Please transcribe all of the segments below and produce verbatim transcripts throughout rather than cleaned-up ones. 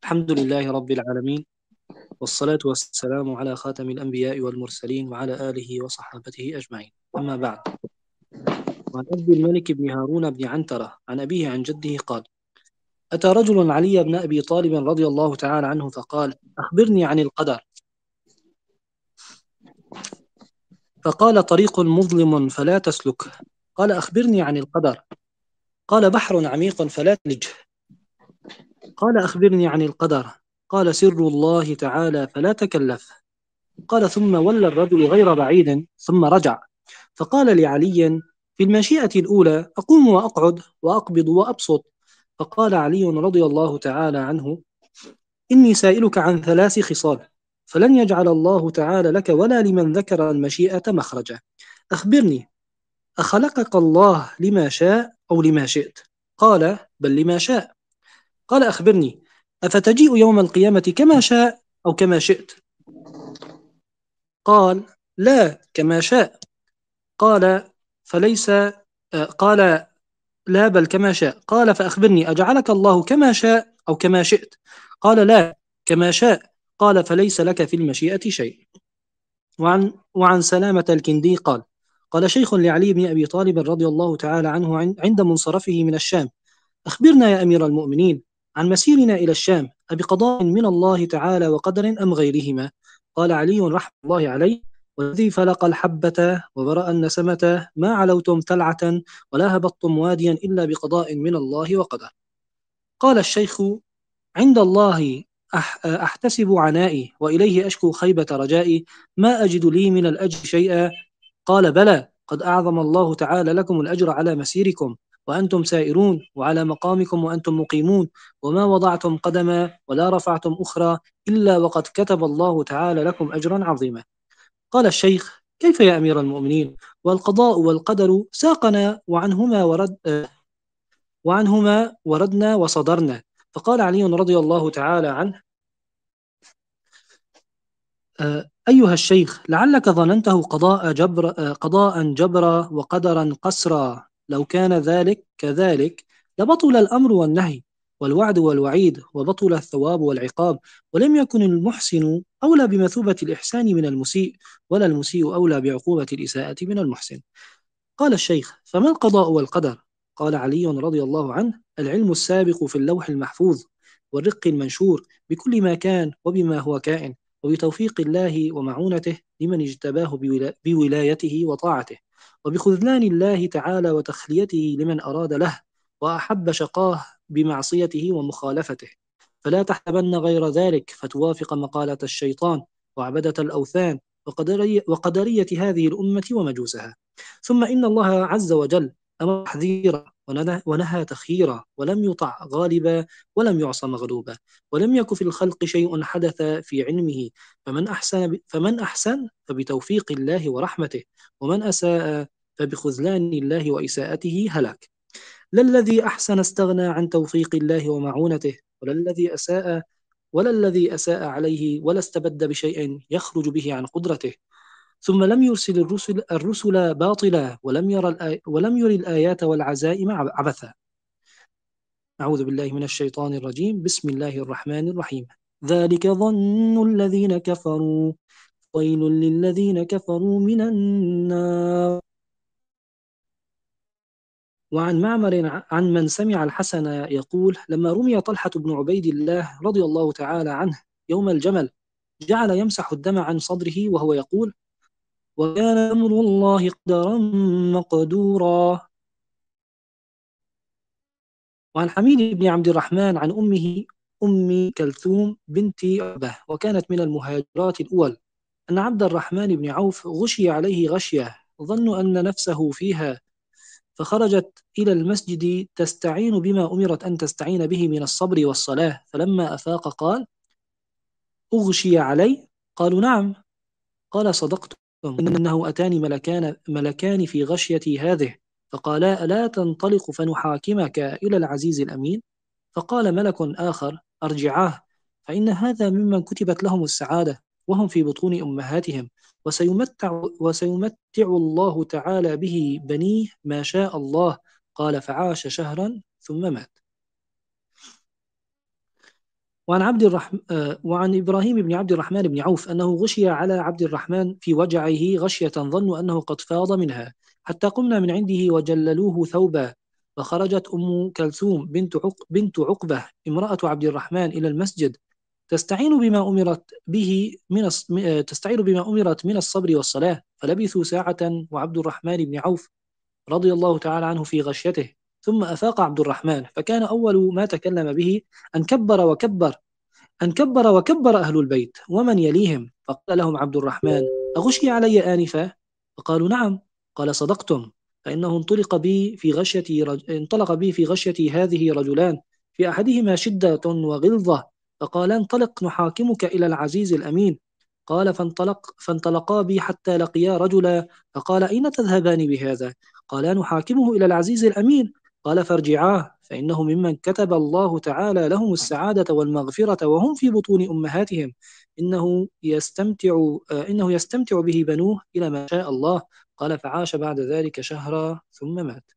الحمد لله رب العالمين، والصلاة والسلام على خاتم الأنبياء والمرسلين وعلى آله وصحابته أجمعين. أما بعد، وعن عبد الملك بن هارون بن عنترة عن أبيه عن جده قال: أتى رجل علي بن أبي طالب رضي الله تعالى عنه فقال: أخبرني عن القدر. فقال: طريق مظلم فلا تسلكه. قال: أخبرني عن القدر. قال: بحر عميق فلا تلجه. قال: أخبرني عن القدر. قال: سر الله تعالى فلا تكلف. قال: ثم ولى الرجل غير بعيد ثم رجع فقال لعلي: في المشيئة الأولى أقوم وأقعد وأقبض وأبسط. فقال علي رضي الله تعالى عنه: إني سائلك عن ثلاث خصال فلن يجعل الله تعالى لك ولا لمن ذكر المشيئة مخرجا. أخبرني، أخلقك الله لما شاء أو لما شئت؟ قال: بل لما شاء. قال: أخبرني، أفتجيء يوم القيامة كما شاء أو كما شئت؟ قال: لا، كما شاء. قال: فليس آه، قال: لا، بل كما شاء. قال: فأخبرني، أجعلك الله كما شاء أو كما شئت؟ قال: لا، كما شاء. قال: فليس لك في المشيئة شيء. وعن وعن سلامة الكندي قال: قال شيخ لعلي بن أبي طالب رضي الله تعالى عنه عن- عند منصرفه من الشام: أخبرنا يا أمير المؤمنين عن مسيرنا إلى الشام، أبقضاء من الله تعالى وقدر أم غيرهما؟ قال علي رحمه الله عليه: والذي فلق الحبة وبرأ النسمة ما علوتم تلعة ولا هبطتم واديا إلا بقضاء من الله وقدر. قال الشيخ: عند الله أح أحتسب عنائي وإليه أشكو خيبة رجائي، ما أجد لي من الأجر شيئا. قال: بلى، قد أعظم الله تعالى لكم الأجر على مسيركم وأنتم سائرون، وعلى مقامكم وأنتم مقيمون، وما وضعتم قدما ولا رفعتم أخرى إلا وقد كتب الله تعالى لكم أجرا عظيما. قال الشيخ: كيف يا أمير المؤمنين؟ والقضاء والقدر ساقنا وعنهما ورد آه، وعنهما وردنا وصدرنا. فقال علي رضي الله تعالى عنه: آه، أيها الشيخ، لعلك ظننته قضاء جبر آه، قضاء جبرا وقدرا قسرا. لو كان ذلك كذلك لبطل الأمر والنهي والوعد والوعيد، وبطل الثواب والعقاب، ولم يكن المحسن أولى بمثوبة الإحسان من المسيء، ولا المسيء أولى بعقوبة الإساءة من المحسن. قال الشيخ: فما القضاء والقدر؟ قال علي رضي الله عنه: العلم السابق في اللوح المحفوظ، والرق المنشور بكل ما كان وبما هو كائن، وبتوفيق الله ومعونته لمن اجتباه بولا- بولايته وطاعته، وبخذلان الله تعالى وتخليته لمن أراد له وأحب شقاه بمعصيته ومخالفته. فلا تحسبن غير ذلك فتوافق مقالة الشيطان وعبدة الأوثان وقدرية, وقدرية هذه الأمة ومجوسها. ثم إن الله عز وجل أمر تحذيرا ونهى ونهى تخييرا، ولم يطع غالبا ولم يعص مغلوبا، ولم يك في الخلق شيء حدث في علمه. فمن أحسن فمن أحسن فبتوفيق الله ورحمته، ومن أساء فبخذلان الله وإساءته هلاك. لا الذي أحسن استغنى عن توفيق الله ومعونته، ولا الذي أساء ولا الذي أساء عليه ولا استبد بشيء يخرج به عن قدرته. ثم لم يرسل الرسل, الرسل باطلا، ولم ير الآي ولم ير الآيات والعزائم عبثا. أعوذ بالله من الشيطان الرجيم. بسم الله الرحمن الرحيم. ذلك ظن الذين كفروا، ويل للذين كفروا من النار. وعن معمر عن من سمع الحسن يقول: لما رمي طلحة بن عبيد الله رضي الله تعالى عنه يوم الجمل، جعل يمسح الدم عن صدره وهو يقول: وكان أمر الله قدرا مقدورا. وعن حميد بن عبد الرحمن عن أمه أم كلثوم بنت عقبة، وكانت من المهاجرات الأول، أن عبد الرحمن بن عوف غشي عليه غشية ظنوا أن نفسه فيها، فخرجت إلى المسجد تستعين بما أمرت أن تستعين به من الصبر والصلاة. فلما أفاق قال: أغشي علي؟ قالوا: نعم. قال: صدقتم، إنه أتاني ملكان, ملكان في غشيتي هذه، فقالا: ألا تنطلق فنحاكمك إلى العزيز الأمين؟ فقال ملك آخر: أرجعاه، فإن هذا ممن كتبت لهم السعادة وهم في بطون أمهاتهم، وسيمتع, وسيمتع الله تعالى به بنيه ما شاء الله. قال: فعاش شهرا ثم مات. وعن عبد الرحمن وعن إبراهيم بن عبد الرحمن بن عوف أنه غشي على عبد الرحمن في وجعه غشية ظنوا أنه قد فاض منها، حتى قمنا من عنده وجللوه ثوبا. فخرجت أم كلثوم بنت عق بنت عقبة امرأة عبد الرحمن إلى المسجد تستعين بما أمرت به من الص... م- تستعين بما أمرت من الصبر والصلاة. فلبثوا ساعة وعبد الرحمن بن عوف رضي الله تعالى عنه في غشيته، ثم أفاق عبد الرحمن، فكان أول ما تكلم به أن كبر وكبر أن كبر وكبر أهل البيت ومن يليهم. فقال لهم عبد الرحمن: أغشي علي آنفا؟ فقالوا: نعم. قال: صدقتم، فإنه انطلق بي في غشيتي رج... انطلق بي في غشيتي هذه رجلان، في أحدهما شدة وغلظة، فقال: انطلق نحاكمك إلى العزيز الأمين. قال: فانطلق فانطلقا بي حتى لقيا رجلا، فقال: أين تذهبان بهذا؟ قالا: نحاكمه إلى العزيز الأمين. قال: فارجعاه، فإنه ممن كتب الله تعالى لهم السعادة والمغفرة وهم في بطون أمهاتهم، إنه يستمتع آه، إنه يستمتع به بنوه إلى ما شاء الله. قال: فعاش بعد ذلك شهرا ثم مات.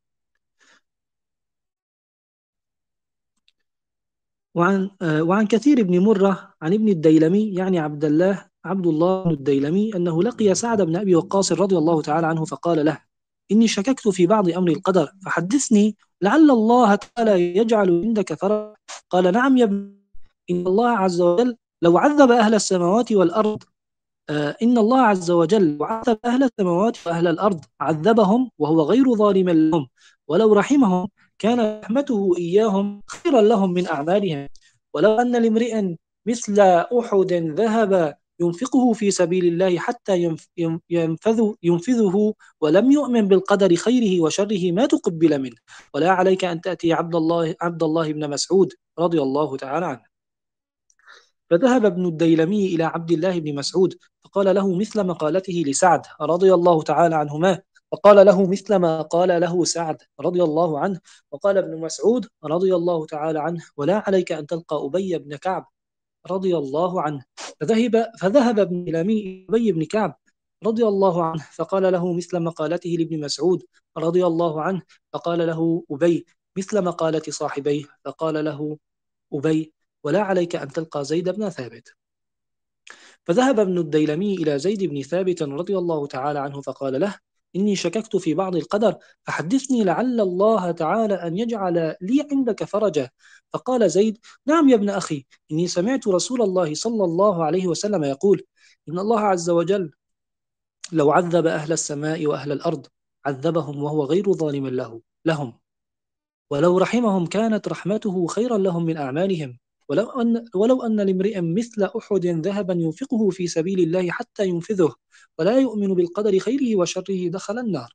وعن آه، وعن كثير بن مرة عن ابن الديلمي يعني عبد الله عبد الله بن الديلمي أنه لقي سعد بن أبي وقاص رضي الله تعالى عنه، فقال له: إني شككت في بعض أمر القدر، فحدثني لعل الله تعالى يجعل عندك فرج. قال: نعم يا ابن، إن الله عز وجل لو عذب أهل السماوات والأرض آه، إن الله عز وجل عذب أهل السماوات وأهل الأرض عذبهم وهو غير ظالم لهم، ولو رحمهم كان رحمته إياهم خيرا لهم من أعمالهم. ولو أن لامرئ مثل أحد ذهب ينفقه في سبيل الله حتى ينف- يم- ينفذ ينفذه ولم يؤمن بالقدر خيره وشره ما تقبل منه. ولا عليك أن تأتي عبد الله عبد الله بن مسعود رضي الله تعالى عنه. فذهب ابن الديلمي إلى عبد الله بن مسعود فقال له مثل مقالته لسعد رضي الله تعالى عنهما، فقال له مثل ما قال له سعد رضي الله عنه. وقال ابن مسعود رضي الله تعالى عنه: ولا عليك أن تلقى أبي بن كعب رضي الله عنه. فذهب فذهب ابن الديلمي إلى أبي بن كعب رضي الله عنه فقال له مثل مقالته لابن مسعود رضي الله عنه. فقال له أبي مثل مقالة صاحبيه، فقال له أبي: ولا عليك أن تلقى زيد بن ثابت. فذهب ابن الديلمي إلى زيد بن ثابت رضي الله تعالى عنه فقال له: إني شككت في بعض القدر، فحدثني لعل الله تعالى أن يجعل لي عندك فرجا. فقال زيد: نعم يا ابن أخي، إني سمعت رسول الله صلى الله عليه وسلم يقول: إن الله عز وجل لو عذب أهل السماء وأهل الأرض عذبهم وهو غير ظالم له لهم، ولو رحمهم كانت رحمته خيرا لهم من أعمالهم. ولو أن, ولو أن لامرئ مثل أحد ذهبا ينفقه في سبيل الله حتى ينفذه ولا يؤمن بالقدر خيره وشره دخل النار.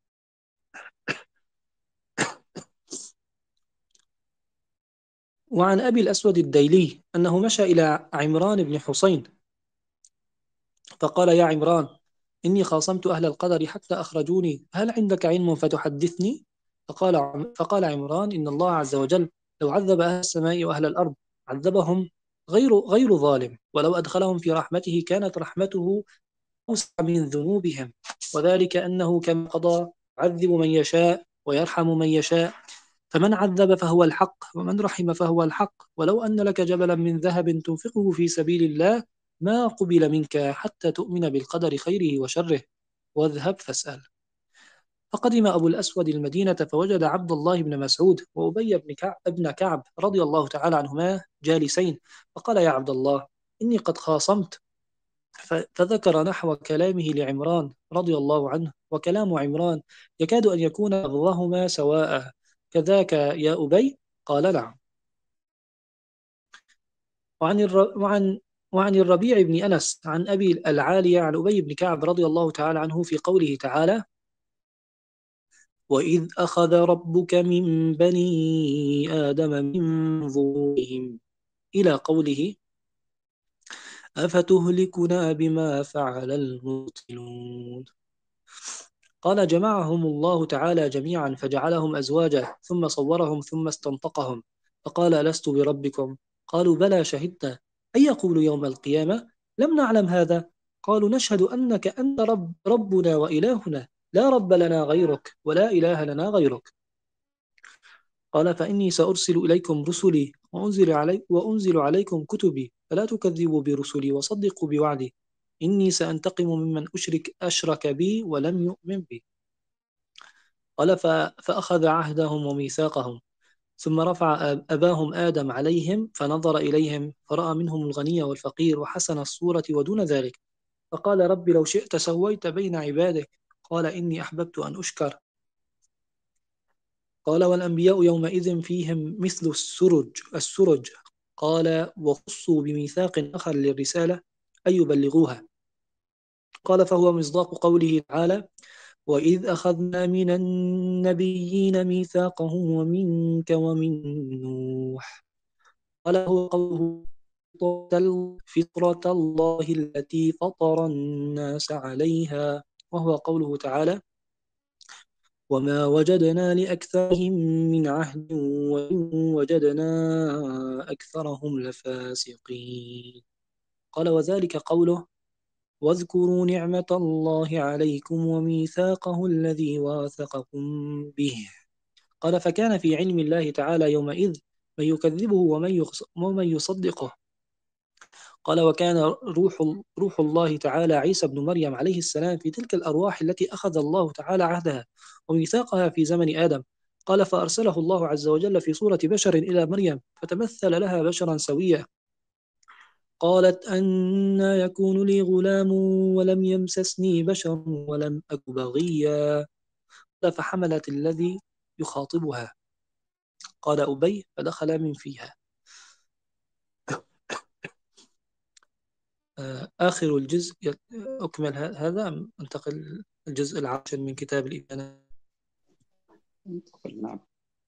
وعن أبي الأسود الديلي أنه مشى إلى عمران بن حسين فقال: يا عمران، إني خاصمت أهل القدر حتى أخرجوني، هل عندك علم فتحدثني؟ فقال عم- فقال عمران: إن الله عز وجل لو عذب أهل السماء وأهل الأرض عذبهم غير غير ظالم، ولو أدخلهم في رحمته كانت رحمته أوسع من ذنوبهم، وذلك أنه كما قضى يعذب من يشاء ويرحم من يشاء، فمن عذب فهو الحق ومن رحم فهو الحق. ولو أن لك جبلا من ذهب تنفقه في سبيل الله ما قبل منك حتى تؤمن بالقدر خيره وشره، واذهب فاسأل. فقدم أبو الأسود المدينة فوجد عبد الله بن مسعود وأبي بن كعب, بن كعب رضي الله تعالى عنهما جالسين، فقال: يا عبد الله، إني قد خاصمت. فذكر نحو كلامه لعمران رضي الله عنه، وكلام عمران يكاد أن يكون لفظهما سواء: كذاك يا أبي؟ قال: نعم. وعن الر... وعن وعن الربيع بن أنس عن أبي العالية عن أبي بن كعب رضي الله تعالى عنه في قوله تعالى: وإذ أخذ ربك من بني آدم من ظهورهم إلى قوله: أفتهلكنا بما فعل المبطلون. قال: جمعهم الله تعالى جميعا فجعلهم أزواجا ثم صورهم ثم استنطقهم فقال: ألست بربكم؟ قالوا: بلى شهدنا. أن يقول يوم القيامة: لم نعلم هذا؟ قالوا: نشهد أنك أنت رب ربنا وإلهنا، لا رب لنا غيرك ولا إله لنا غيرك. قال: فإني سأرسل إليكم رسلي وأنزل, علي وأنزل عليكم كتبي فلا تكذبوا برسلي وصدقوا بوعدي إني سأنتقم ممن أشرك أشرك بي ولم يؤمن بي. قال فأخذ عهدهم وميثاقهم ثم رفع أباهم آدم عليهم فنظر إليهم فرأى منهم الغني والفقير وحسن الصورة ودون ذلك، فقال رب لو شئت سويت بين عبادك، قال إني أحببت أن أشكر. قال والأنبياء يومئذ فيهم مثل السرج السرج قال وخصوا بميثاق آخر للرسالة أن يبلغوها. قال فهو مصداق قوله تعالى وإذ أخذنا من النبيين ميثاقهم ومنك ومن نوح. قال هو قوله فطرة الله التي فطر الناس عليها، وهو قوله تعالى وما وجدنا لأكثرهم من عهد وإن وجدنا أكثرهم لفاسقين. قال وذلك قوله واذكروا نعمة الله عليكم وميثاقه الذي واثقكم به. قال فكان في علم الله تعالى يومئذ من يكذبه ومن يصدقه. قال وكان روح, روح الله تعالى عيسى بن مريم عليه السلام في تلك الأرواح التي أخذ الله تعالى عهدها وميثاقها في زمن آدم. قال فأرسله الله عز وجل في صورة بشر إلى مريم فتمثل لها بشرا سويا. قالت أنى يكون لي غلام ولم يمسسني بشر ولم أك بغيا. فحملت الذي يخاطبها. قال أبي فدخل من فيها. آخر الجزء أكمل هذا. انتقل الجزء العاشر من كتاب الإبانة. نعم.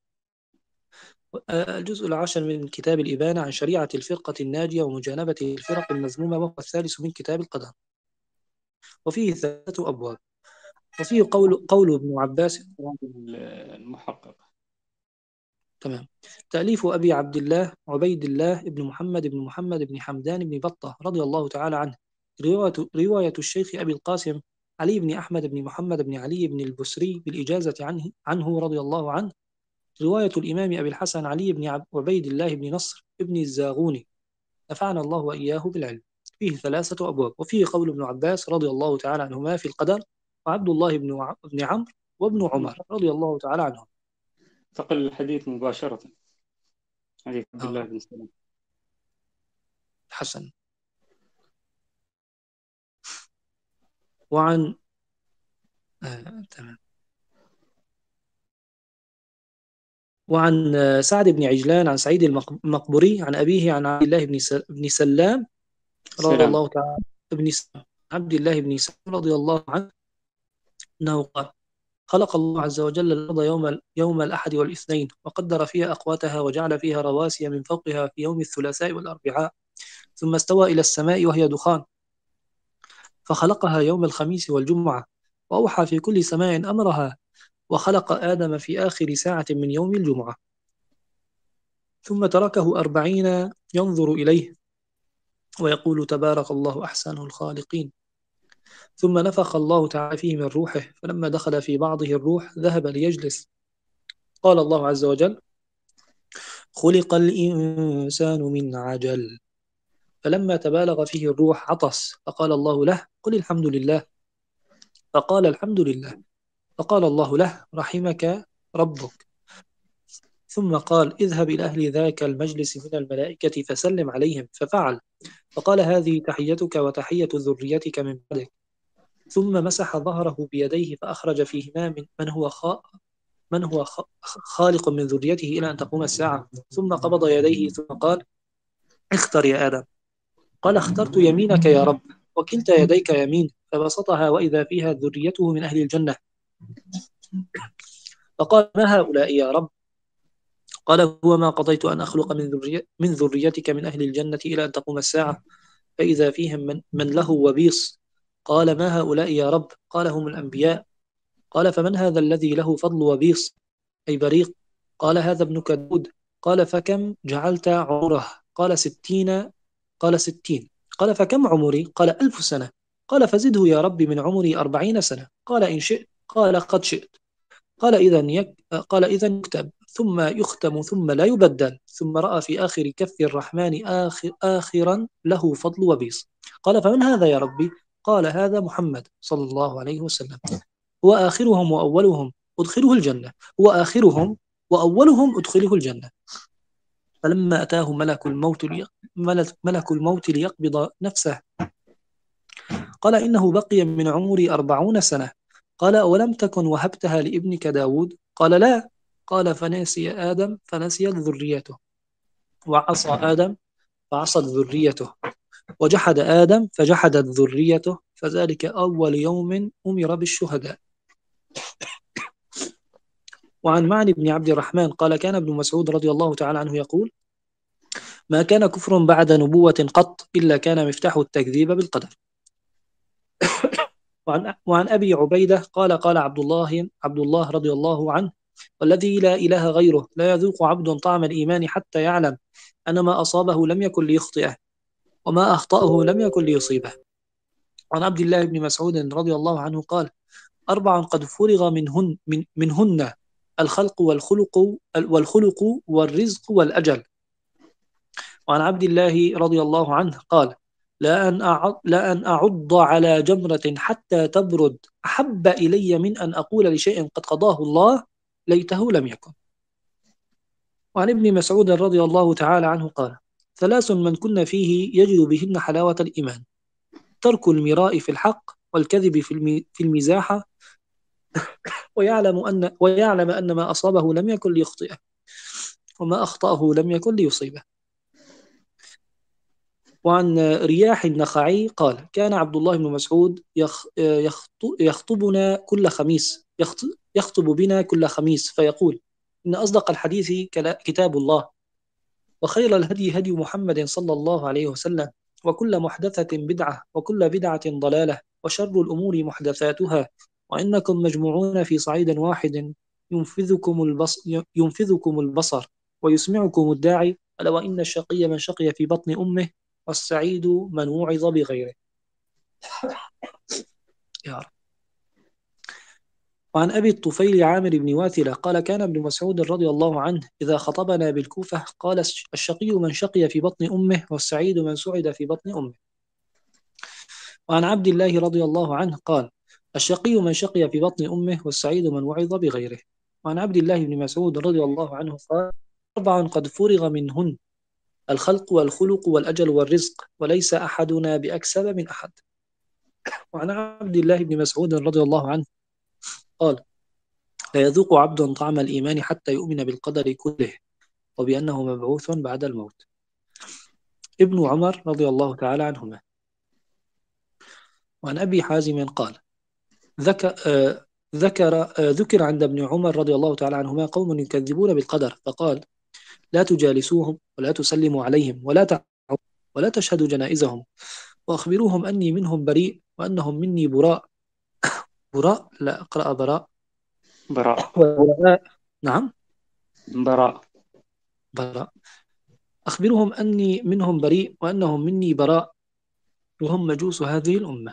الجزء العاشر من كتاب الإبانة عن شريعة الفرقة الناجية ومجانبة الفرق المذمومة، وهو الثالث من كتاب القدر، وفيه ثلاثة أبواب. وفيه قول قول ابن عباس المحقق. تمام. تأليف أبي عبد الله عبيد الله بن محمد بن محمد بن حمدان بن بطة رضي الله تعالى عنه. رواية, رواية الشيخ أبي القاسم علي بن أحمد بن محمد بن علي بن البسري بالإجازة عنه, عنه رضي الله عنه. رواية الإمام أبي الحسن علي بن عبيد الله بن نصر بن الزاغوني نفعنا الله وإياه بالعلم. فيه ثلاثة أبواب. وفيه قول ابن عباس رضي الله تعالى عنهما في القدر، وعبد الله بن بن عمرو وابن عمر رضي الله تعالى عنهم. انتقل الحديث مباشرة. حديث عبد الله بن سلام. حسن. وعن آه، تمام. وعن سعد بن عجلان عن سعيد المقبوري عن أبيه عن عبد الله بن سلام رضي الله تعالى ابن عبد الله بن سلام رضي الله عنه أنه قال خلق الله عز وجل الأرض يوم يوم الأحد والاثنين وقدر فيها أقواتها وجعل فيها رواسي من فوقها في يوم الثلاثاء والأربعاء، ثم استوى إلى السماء وهي دخان فخلقها يوم الخميس والجمعة، وأوحى في كل سماء أمرها، وخلق آدم في آخر ساعة من يوم الجمعة، ثم تركه أربعين ينظر إليه ويقول تبارك الله أحسن الخالقين، ثم نفخ الله تعالى فيه من روحه، فلما دخل في بعضه الروح ذهب ليجلس. قال الله عز وجل خلق الإنسان من عجل، فلما تبالغ فيه الروح عطس، فقال الله له قل الحمد لله، فقال الحمد لله، فقال الله له رحمك ربك، ثم قال اذهب إلى أهل ذاك المجلس من الملائكة فسلم عليهم، ففعل، فقال هذه تحيتك وتحية ذريتك من بعدك، ثم مسح ظهره بيديه فأخرج فيهما من, من هو خاء من هو خالق من ذريته إلى أن تقوم الساعة، ثم قبض يديه ثم قال اختر يا آدم، قال اخترت يمينك يا رب، وكلتا يديك يمين، فبسطها وإذا فيها ذريته من أهل الجنة، فقال ما هؤلاء يا رب؟ قال هو ما قضيت أن أخلق من, ذرية من ذريتك من أهل الجنة إلى أن تقوم الساعة، فإذا فيهم من, من له وبيص. قال ما هؤلاء يا رب؟ قال هم الأنبياء. قال فمن هذا الذي له فضل وبيص أي بريق؟ قال هذا ابنك داود. قال فكم جعلت عمره؟ قال ستين. قال ستين. قال فكم عمري؟ قال ألف سنة. قال فزده يا رب من عمري أربعين سنة. قال إن شئت. قال قد شئت. قال إذن يك... قال إذن يكتب. ثم يختم ثم لا يبدل، ثم رأى في آخر كف الرحمن آخر آخرا له فضل وبيص. قال فمن هذا يا ربي؟ قال هذا محمد صلى الله عليه وسلم، هو آخرهم وأولهم أدخله الجنة، هو آخرهم وأولهم أدخله الجنة. فلما أتاه ملك الموت لي... ملك... ملك الموت ليقبض نفسه قال إنه بقي من عمري أربعون سنة. قال أولم تكن وهبتها لابنك داود؟ قال لا. قال فنسي آدم فنسيت ذريته، وعصى آدم فعصت ذريته، وجحد آدم فجحدت ذريته، فذلك أول يوم أمر بالشهداء. وعن معن بن عبد الرحمن قال كان ابن مسعود رضي الله تعالى عنه يقول ما كان كفر بعد نبوة قط إلا كان مفتاح التكذيب بالقدر. وعن, وعن أبي عبيدة قال قال عبد الله عبد الله رضي الله عنه والذي لا إله غيره لا يذوق عبد طعم الإيمان حتى يعلم أن ما أصابه لم يكن ليخطئه وما أخطأه لم يكن ليصيبه. عن عبد الله بن مسعود رضي الله عنه قال أربع قد فرغ منهن, من منهن الخلق والخلق والخلق والرزق والأجل. وعن عبد الله رضي الله عنه قال لا أن أعض, لا أن أعض على جمرة حتى تبرد أحب إلي من أن أقول لشيء قد قضاه الله ليته لم يكن. وعن ابن مسعود رضي الله تعالى عنه قال ثلاث من كن فيه يجد بهن حلاوة الإيمان: ترك المراء في الحق والكذب في المزاحة ويعلم أن, ويعلم أن ما أصابه لم يكن ليخطئه وما أخطأه لم يكن ليصيبه. وعن رياح النخعي قال كان عبد الله بن مسعود يخطبنا كل خميس يخطب بنا كل خميس فيقول إن أصدق الحديث كتاب الله، وخير الهدي هدي محمد صلى الله عليه وسلم، وكل محدثة بدعة، وكل بدعة ضلالة، وشر الأمور محدثاتها، وإنكم مجموعون في صعيد واحد ينفذكم البصر, ينفذكم البصر ويسمعكم الداعي، ألا وإن الشقي من شقي في بطن أمه والسعيد من وعظ بغيره. يا رب. وعن أبي الطفيل عامر بن واثلة قال كان ابن مسعود رضي الله عنه إذا خطبنا بالكوفة قال الشقي من شقي في بطن أمه والسعيد من سعد في بطن أمه. وعن عبد الله رضي الله عنه قال الشقي من شقي في بطن أمه والسعيد من وعظ بغيره. وعن عبد الله بن مسعود رضي الله عنه قال أربع قد فرغ منهن: الخلق والخلق والأجل والرزق، وليس أحدنا بأكسب من أحد. وعن عبد الله بن مسعود رضي الله عنه قال لا يذوق عبد طعم الإيمان حتى يؤمن بالقدر كله وبأنه مبعوث بعد الموت. ابن عمر رضي الله تعالى عنهما. وعن أبي حازم قال ذكر, آه ذكر, آه ذكر عند ابن عمر رضي الله تعالى عنهما قوم يكذبون بالقدر فقال لا تجالسوهم ولا تسلموا عليهم ولا تعوا ولا تشهدوا جنائزهم وأخبروهم أني منهم بريء وأنهم مني براء. براء لا أقرأ براء براء براء نعم براء براء. أخبرهم أني منهم بريء وأنهم مني براء وهم مجوس هذه الأمة.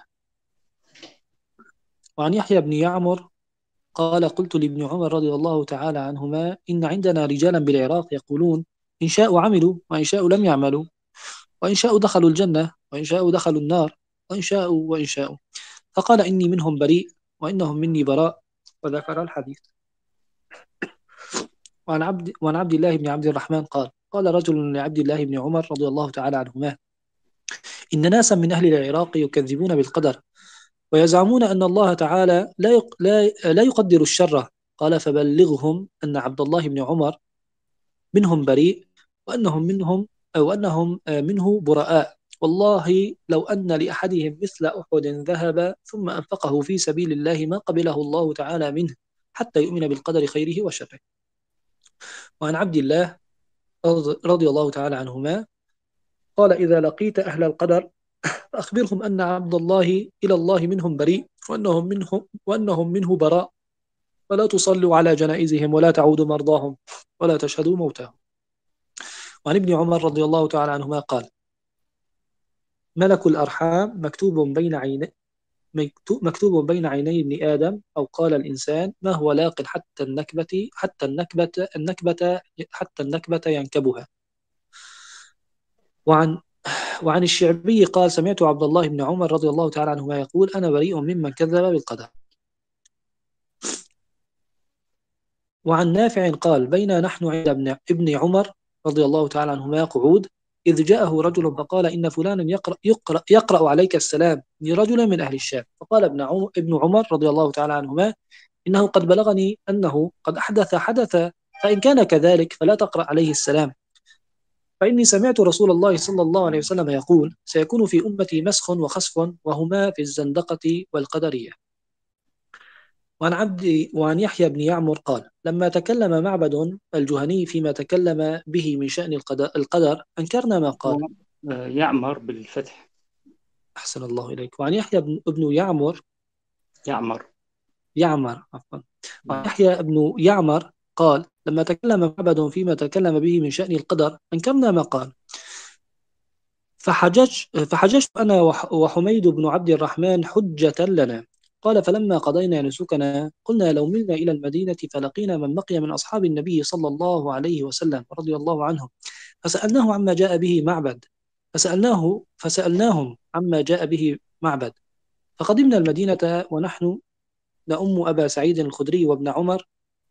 وعن يحيى بن يعمر قال قلت لابن عمر رضي الله تعالى عنهما إن عندنا رجالا بالعراق يقولون إن شاءوا عملوا وإن شاءوا لم يعملوا، وإن شاءوا دخلوا الجنة وإن شاءوا دخلوا النار، وإن شاءوا وإن شاءوا. فقال إني منهم بريء وإنهم مني براء، وذكر الحديث. وعن عبد, وعن عبد الله بن عبد الرحمن قال قال رجل لعبد الله بن عمر رضي الله تعالى عنهما إن ناسا من أهل العراق يكذبون بالقدر ويزعمون أن الله تعالى لا يق... لا لا يقدر الشر. قال فبلغهم أن عبد الله بن عمر منهم بريء وأنهم منهم أو أنهم منه براء، والله لو أن لأحدهم مثل أحد ذهب ثم أنفقه في سبيل الله ما قبله الله تعالى منه حتى يؤمن بالقدر خيره وشره. وعن عبد الله رضي الله تعالى عنهما قال إذا لقيت أهل القدر فأخبرهم أن عبد الله إلى الله منهم بريء وأنهم منه, وأنهم منه براء، ولا تصلوا على جنائزهم ولا تعودوا مرضاهم ولا تشهدوا موتاهم. وعن ابن عمر رضي الله تعالى عنهما قال ملك الأرحام مكتوب بين عيني مكتوب بين عيني ابن آدم، أو قال الإنسان ما هو لاق حتى النكبة حتى النكبة النكبة حتى النكبة ينكبها. وعن وعن الشعبي قال سمعت عبد الله بن عمر رضي الله تعالى عنهما يقول أنا بريء ممن كذب بالقدر. وعن نافع قال بينا نحن عند ابن, ابن عمر رضي الله تعالى عنهما قعود، إذ جاءه رجل فقال إن فلانا يقرأ, يقرأ, يقرأ عليك السلام لرجل من أهل الشام. فقال ابن عمر, ابن عمر رضي الله تعالى عنهما إنه قد بلغني أنه قد أحدث حدثا، فإن كان كذلك فلا تقرأ عليه السلام، فإني سمعت رسول الله صلى الله عليه وسلم يقول سيكون في أمتي مسخ وخسف وهما في الزندقة والقدرية. وعن عبد وعن يحيى بن يعمر قال لما تكلم معبد الجهني فيما تكلم به من شأن القدر أنكرنا ما قال. يعمر بالفتح. أحسن الله إليك. وعن يحيى بن ابن يعمر يعمر يعمر عفوا وعن يحيى بن يعمر قال لما تكلم معبد فيما تكلم به من شأن القدر أنكرنا ما قال. فحجج فحججت أنا وحميد بن عبد الرحمن حجة لنا. قال فلما قضينا نسكنا قلنا لو ملنا إلى المدينة فلقينا من بقي من أصحاب النبي صلى الله عليه وسلم رضي الله عنهم فسألناه عما جاء به معبد فسألناه فسألناهم عما جاء به معبد فقدمنا المدينة ونحن نأم أبا سعيد الخدري وابن عمر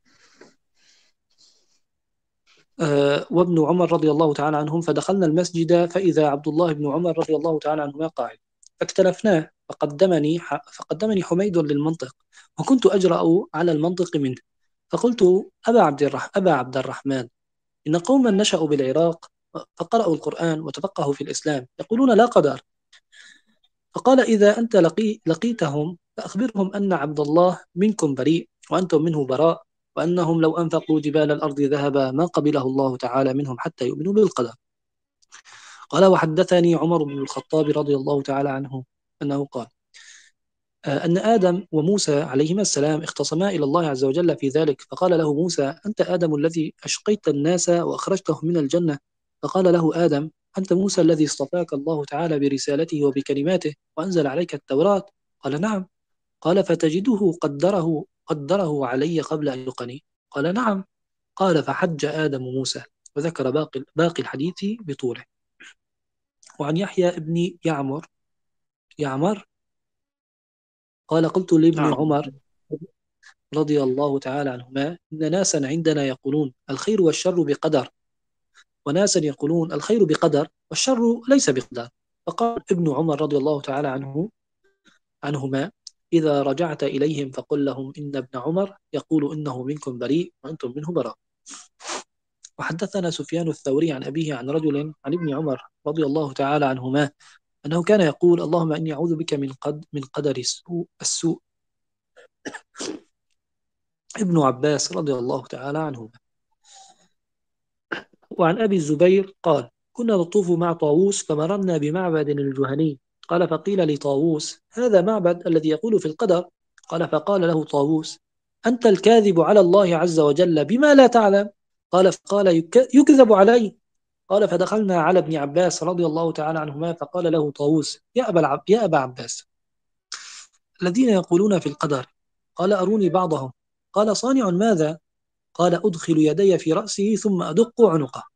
آه وابن عمر رضي الله تعالى عنهم، فدخلنا المسجد فإذا عبد الله بن عمر رضي الله تعالى عنهما قاعد، فاختلفناه فقدمني فقدمني حميد للمنطق وكنت أجرأ على المنطق منه، فقلت أبا عبد الرح أبا عبد الرحمن إن قوما نشأوا بالعراق فقرأوا القرآن وتفقهوا في الإسلام يقولون لا قدر، فقال إذا أنت لقي لقيتهم فأخبرهم أن عبد الله منكم بريء وأنتم منه براء، وأنهم لو أنفقوا جبال الأرض ذهبا ما قبله الله تعالى منهم حتى يؤمنوا بالقدر. قال وحدثني عمر بن الخطاب رضي الله تعالى عنه أنه قال أن آدم وموسى عليهما السلام اختصما إلى الله عز وجل في ذلك، فقال له موسى أنت آدم الذي أشقيت الناس وأخرجتهم من الجنة، فقال له آدم أنت موسى الذي اصطفاك الله تعالى برسالته وبكلماته وأنزل عليك التوراة، قال نعم، قال فتجده قدره قدره علي قبل أن يلقني، قال نعم، قال فحج آدم موسى، وذكر باقي باقي الحديث بطوله. وعن يحيى ابن يعمر يعمر قال قلت لابن نعم. عمر رضي الله تعالى عنهما إن ناسا عندنا يقولون الخير والشر بقدر، وناسا يقولون الخير بقدر والشر ليس بقدر، فقال ابن عمر رضي الله تعالى عنه عنهما إذا رجعت إليهم فقل لهم إن ابن عمر يقول إنه منكم بريء وأنتم منه براء. وحدثنا سفيان الثوري عن أبيه عن رجل عن ابن عمر رضي الله تعالى عنهما أنه كان يقول اللهم إني أعوذ بك من قد من قدر السوء, السوء. ابن عباس رضي الله تعالى عنهما. وعن أبي الزبير قال كنا نطوف مع طاووس فمررنا بمعبد الجهني، قال فقيل لطاووس هذا معبد الذي يقول في القدر، قال فقال له طاووس أنت الكاذب على الله عز وجل بما لا تعلم، قال فقال يكذب علي، قال فدخلنا على ابن عباس رضي الله تعالى عنهما فقال له طاووس يا أبا, العب يا أبا عباس الذين يقولون في القدر، قال أروني بعضهم، قال صانع ماذا، قال أدخل يدي في رأسه ثم أدق عنقه.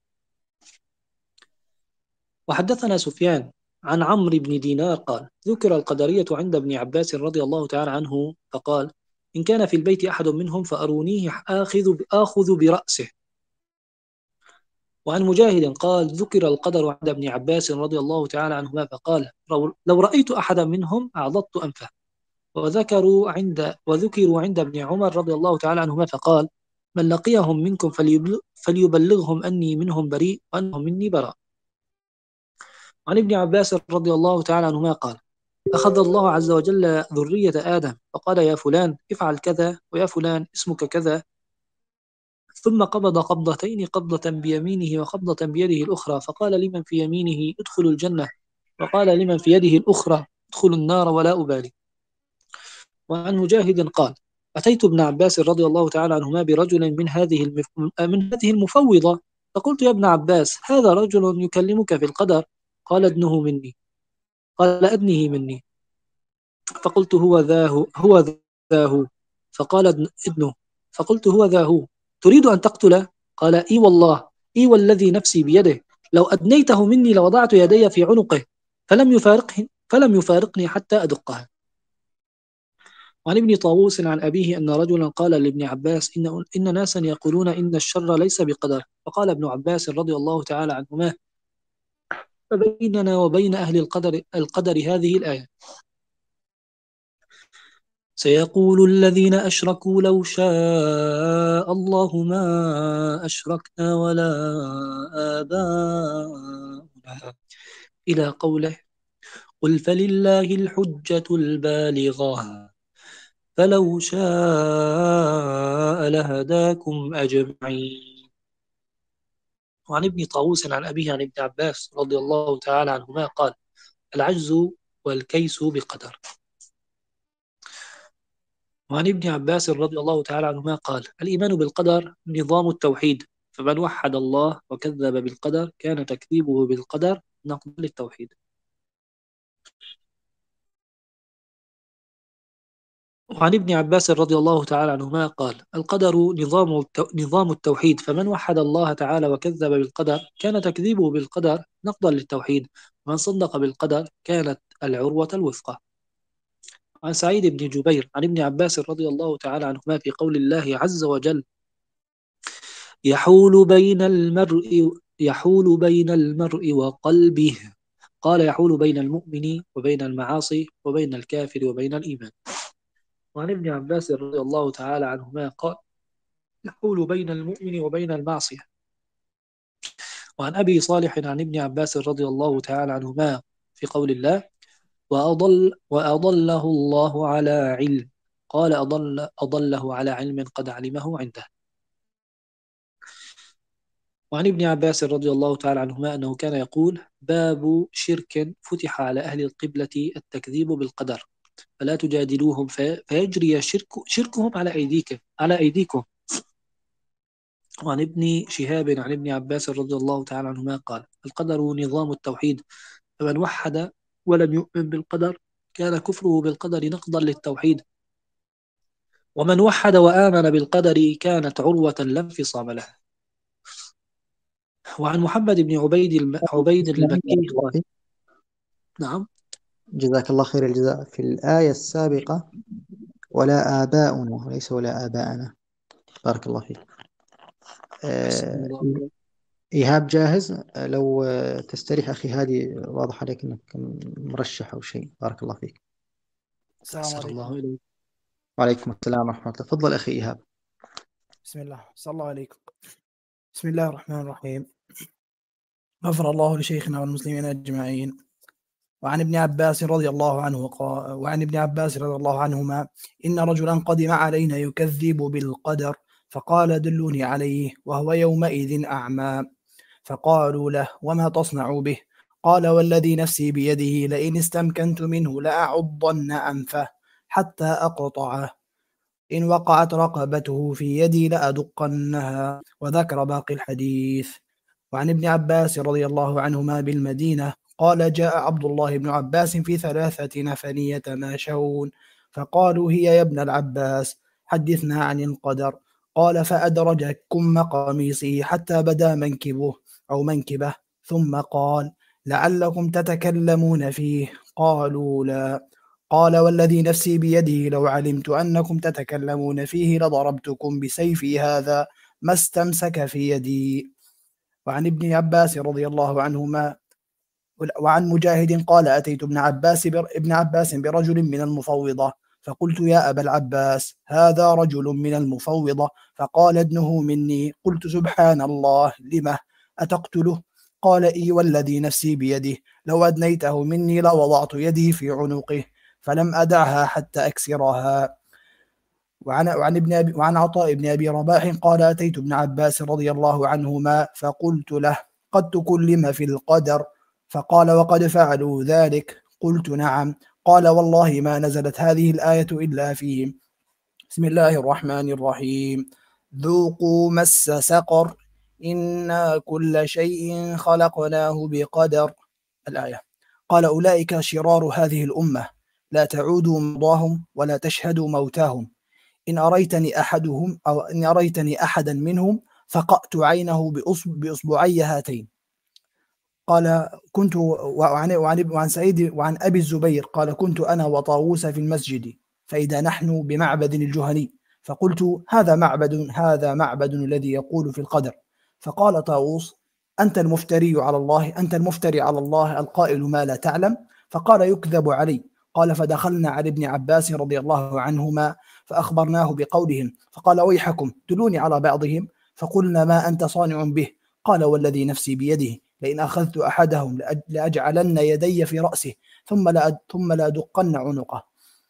وحدثنا سفيان عن عمرو بن دينار قال ذكر القدرية عند ابن عباس رضي الله تعالى عنه فقال إن كان في البيت أحد منهم فأرونيه آخذ آخذ برأسه. وعن مجاهد قال ذكر القدر عند ابن عباس رضي الله تعالى عنهما فقال لو رأيت أحدا منهم أعضدت أنفه. وذكروا عند وذكروا عند ابن عمر رضي الله تعالى عنهما فقال من لقيهم منكم فليبلغهم أني منهم بريء وأنهم مني براء. عن ابن عباس رضي الله تعالى عنهما قال أخذ الله عز وجل ذرية آدم فقال يا فلان افعل كذا ويا فلان اسمك كذا، ثم قبض قبضتين قبضة بيمينه وقبضة بيده الأخرى فقال لمن في يمينه ادخل الجنة وقال لمن في يده الأخرى ادخل النار ولا أبالي. وعن مجاهد قال أتيت ابن عباس رضي الله تعالى عنهما برجل من هذه المف... من هذه المفوضة فقلت يا ابن عباس هذا رجل يكلمك في القدر، قال ادنه مني قال أدنه مني. فقلت هو ذا هو, هو ذا هو. فقال ابنه فقلت هو ذا هو، تريد أن تقتله؟ قال إي والله، إي والذي نفسي بيده، لو أدنيته مني لوضعت يدي في عنقه، فلم يفارقه فلم يفارقني حتى أدقها. وعن ابن طاووس عن أبيه أن رجلا قال لابن عباس إن, إن ناسا يقولون إن الشر ليس بقدر. فقال ابن عباس رضي الله تعالى عنهما: فبيننا وبين أهل القدر, القدر هذه الآية: سيقول الذين أشركوا لو شاء الله ما أشركنا ولا آباؤنا، إلى قوله: قل فلله الحجة البالغة فلو شاء لهداكم أجمعين. وعن ابن طاووس عن أبيه عن ابن عباس رضي الله تعالى عنهما قال: العجز والكيس بقدر. وعن ابن عباس رضي الله تعالى عنهما قال: الإيمان بالقدر نظام التوحيد، فمن وحد الله وكذب بالقدر كان تكذيبه بالقدر نقض للتوحيد. وعن ابن عباس رضي الله تعالى عنهما قال: القدر نظام نظام التوحيد، فمن وحد الله تعالى وكذب بالقدر كان تكذيبه بالقدر نقضا للتوحيد، ومن صدق بالقدر كانت العروة الوثقى. عن سعيد بن جبير عن ابن عباس رضي الله تعالى عنهما في قول الله عز وجل: يحول بين المرء يحول بين المرء وقلبه، قال: يحول بين المؤمن وبين المعاصي وبين الكافر وبين الإيمان. وعن ابن عباس رضي الله تعالى عنهما قال: يحول بين المؤمن وبين المعصية. وعن أبي صالح عن ابن عباس رضي الله تعالى عنهما في قول الله: وأضل وأضله الله على علم، قال: أضل أضله على علم قد علمه عنده. وعن ابن عباس رضي الله تعالى عنهما أنه كان يقول: باب شرك فتح على أهل القبلة التكذيب بالقدر، فلا تجادلوهم في فيجري شرك شركهم على أيديكم على أيديكم. وعن ابن شهاب عن ابن عباس رضي الله تعالى عنهما قال: القدر نظام التوحيد، فمن وحد ولم يؤمن بالقدر كان كفره بالقدر نقضا للتوحيد، ومن وحد وآمن بالقدر كانت عروة لا انفصام لها. وعن محمد بن عبيد الم... عبيد إسلامي المكي بارك الله قال: فيك. نعم. جزاك الله خير الجزاء. في الآية السابقة ولا آباؤنا وليس ولا آباءنا. بارك الله فيك. أحسن آه، الله إليك. إيهاب جاهز؟ آه، لو آه، تستريح أخي هادي، واضح عليك أنك مرشح أو شيء. بارك الله فيك. السلام أحسن عليكم. الله إليك. وعليكم السلام ورحمة الله. تفضل أخي إيهاب. بسم الله، صلى الله عليكم. بسم الله الرحمن الرحيم. غفر الله لشيخنا والمسلمين أجمعين. وعن ابن عباس رضي الله عنه قال وعن ابن عباس رضي الله عنهما: إن رجلا قدم علينا يكذب بالقدر، فقال: دلوني عليه، وهو يومئذ أعمى. فقالوا له: وما تصنع به؟ قال: والذي نفسي بيده لئن استمكنت منه لأعضن أنفه حتى أقطعه، إن وقعت رقبته في يدي لأدقنها. وذكر باقي الحديث. وعن ابن عباس رضي الله عنهما بالمدينة قال: جاء عبد الله بن عباس في ثلاثة نفر يتماشون، فقالوا: هي يا ابن العباس، حدثنا عن القدر. قال: فأدرج كم قميصه حتى بدا منكبه أو منكبه، ثم قال: لعلكم تتكلمون فيه. قالوا: لا. قال: والذي نفسي بيده لو علمت أنكم تتكلمون فيه لضربتكم بسيفي هذا ما استمسك في يدي. وعن ابن عباس رضي الله عنهما وعن مجاهد قال: أتيت ابن عباس بر ابن عباس برجل من المفوضة، فقلت: يا أبا العباس، هذا رجل من المفوضة. فقال: ادنه مني. قلت: سبحان الله، لما أتقتله؟ قال: إي والذي نفسي بيده لو أدنيته مني لوضعت يدي في عنقه، فلم أدعها حتى أكسرها. وعن وعن ابن أبي وعن عطاء بن أبي رباح قال: أتيت ابن عباس رضي الله عنهما فقلت له: قد تكلم في القدر؟ فقال: وقد فعلوا ذلك؟ قلت: نعم. قال: والله ما نزلت هذه الآية إلا فيهم. بسم الله الرحمن الرحيم. ذوقوا مس سقر، إنا كل شيء خلقناه بقدر. الآية. قال: أولئك شرار هذه الأمة، لا تعودوا مرضاهم ولا تشهدوا موتاهم. إن أريتني أحدهم أو إن أريتني أحدا منهم فقأت عينه بإصبعي هاتين. قال كنت وعن, وعن, وعن سعيد وعن أبي الزبير قال كنت أنا وطاووس في المسجد فإذا نحن بمعبد الجهني فقلت هذا معبد هذا معبد الذي يقول في القدر. فقال طاووس أنت المفتري على الله أنت المفتري على الله القائل ما لا تعلم. فقال يكذب علي. قال فدخلنا على ابن عباس رضي الله عنهما فأخبرناه بقولهم فقال ويحكم دلوني على بعضهم. فقلنا ما أنت صانع به. قال والذي نفسي بيده لئن أخذت أحدهم لأجعلن يدي في رأسه ثم لا ثم لا أدقن عنقه.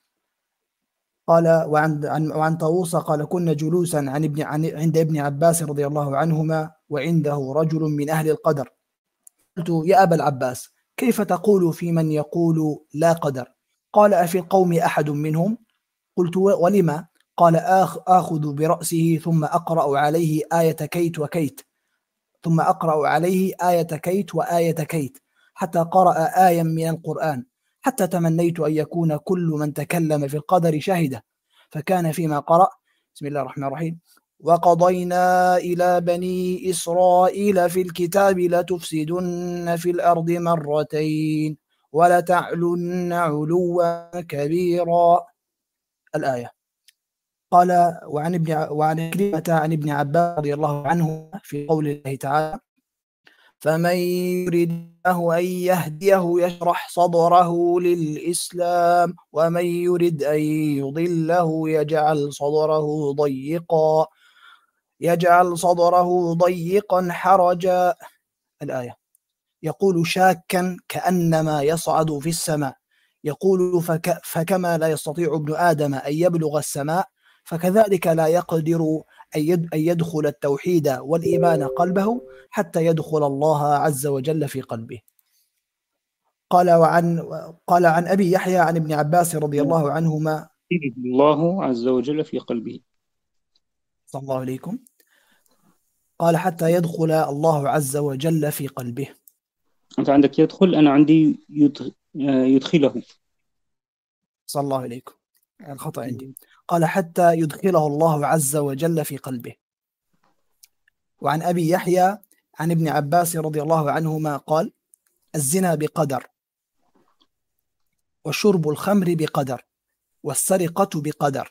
قال وعن عن وعن طاووس قال كنا جلوسا عن ابن عن عند ابن عباس رضي الله عنهما وعنده رجل من أهل القدر. قلت يا أبا العباس كيف تقول في من يقول لا قدر؟ قال أفي القوم أحد منهم؟ قلت ولما؟ قال آخ آخذ برأسه ثم أقرأ عليه آية كيت وكيت ثم أقرأ عليه آية كيت وآية كيت حتى قرأ آية من القرآن حتى تمنيت أن يكون كل من تكلم في القدر شاهدا. فكان فيما قرأ بسم الله الرحمن الرحيم وقضينا إلى بني إسرائيل في الكتاب لتفسدن في الأرض مرتين ولتعلن علوا كبيرا. الآية. قال وعن ابن وعن كلمة عن ابن عباس رضي الله عنه في قول الله تعالى فمن يريد أن يهديه يشرح صدره للإسلام ومن يريد أن يضله يجعل صدره ضيقا يجعل صدره ضيقا حرجا. الآية. يقول شاكا كأنما يصعد في السماء يقول فك فكما لا يستطيع ابن آدم أن يبلغ السماء فكذلك لا يقدر أن يدخل التوحيد والإيمان قلبه حتى يدخل الله عز وجل في قلبه. قال وعن قال عن أبي يحيى عن ابن عباس رضي الله عنهما الله عز وجل في قلبه. صلى الله عليكم. قال حتى يدخل الله عز وجل في قلبه. أنت عندك يدخل، أنا عندي يدخله. صلى الله عليكم. الخطأ عندي. قال حتى يدخله الله عز وجل في قلبه. وعن أبي يحيى عن ابن عباس رضي الله عنهما قال الزنا بقدر وشرب الخمر بقدر والسرقة بقدر.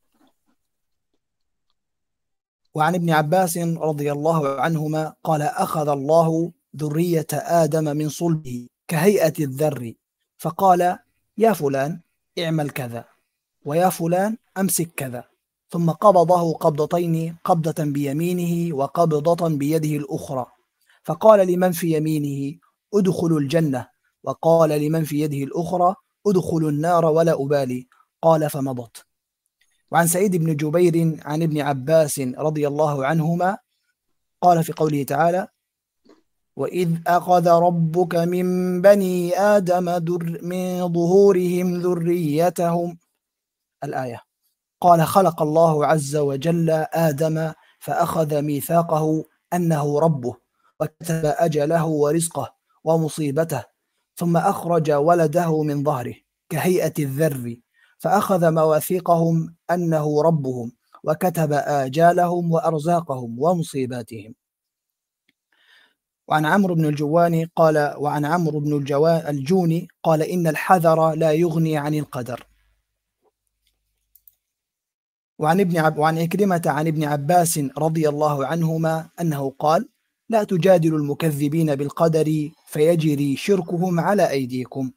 وعن ابن عباس رضي الله عنهما قال أخذ الله ذرية آدم من صلبه كهيئة الذر فقال يا فلان اعمل كذا ويا فلان أمسك كذا ثم قبضه قبضتين قبضة بيمينه وقبضة بيده الأخرى فقال لمن في يمينه ادخلوا الجنة وقال لمن في يده الأخرى ادخلوا النار ولا أبالي قال فمضت. وعن سعيد بن جبير عن ابن عباس رضي الله عنهما قال في قوله تعالى وإذ أخذ ربك من بني آدم من ظهورهم ذريتهم. الآية. قال خلق الله عز وجل آدم فأخذ ميثاقه أنه ربه وكتب أجله ورزقه ومصيبته ثم أخرج ولده من ظهره كهيئة الذر فأخذ مواثيقهم أنه ربهم وكتب آجالهم وأرزاقهم ومصيباتهم. وعن عمرو بن الجواني قال وعن عمرو بن الجوني قال إن الحذر لا يغني عن القدر. وعن ابن عب وعن إكرمة عن ابن عباس رضي الله عنهما أنه قال لا تجادلوا المكذبين بالقدر فيجري شركهم على أيديكم.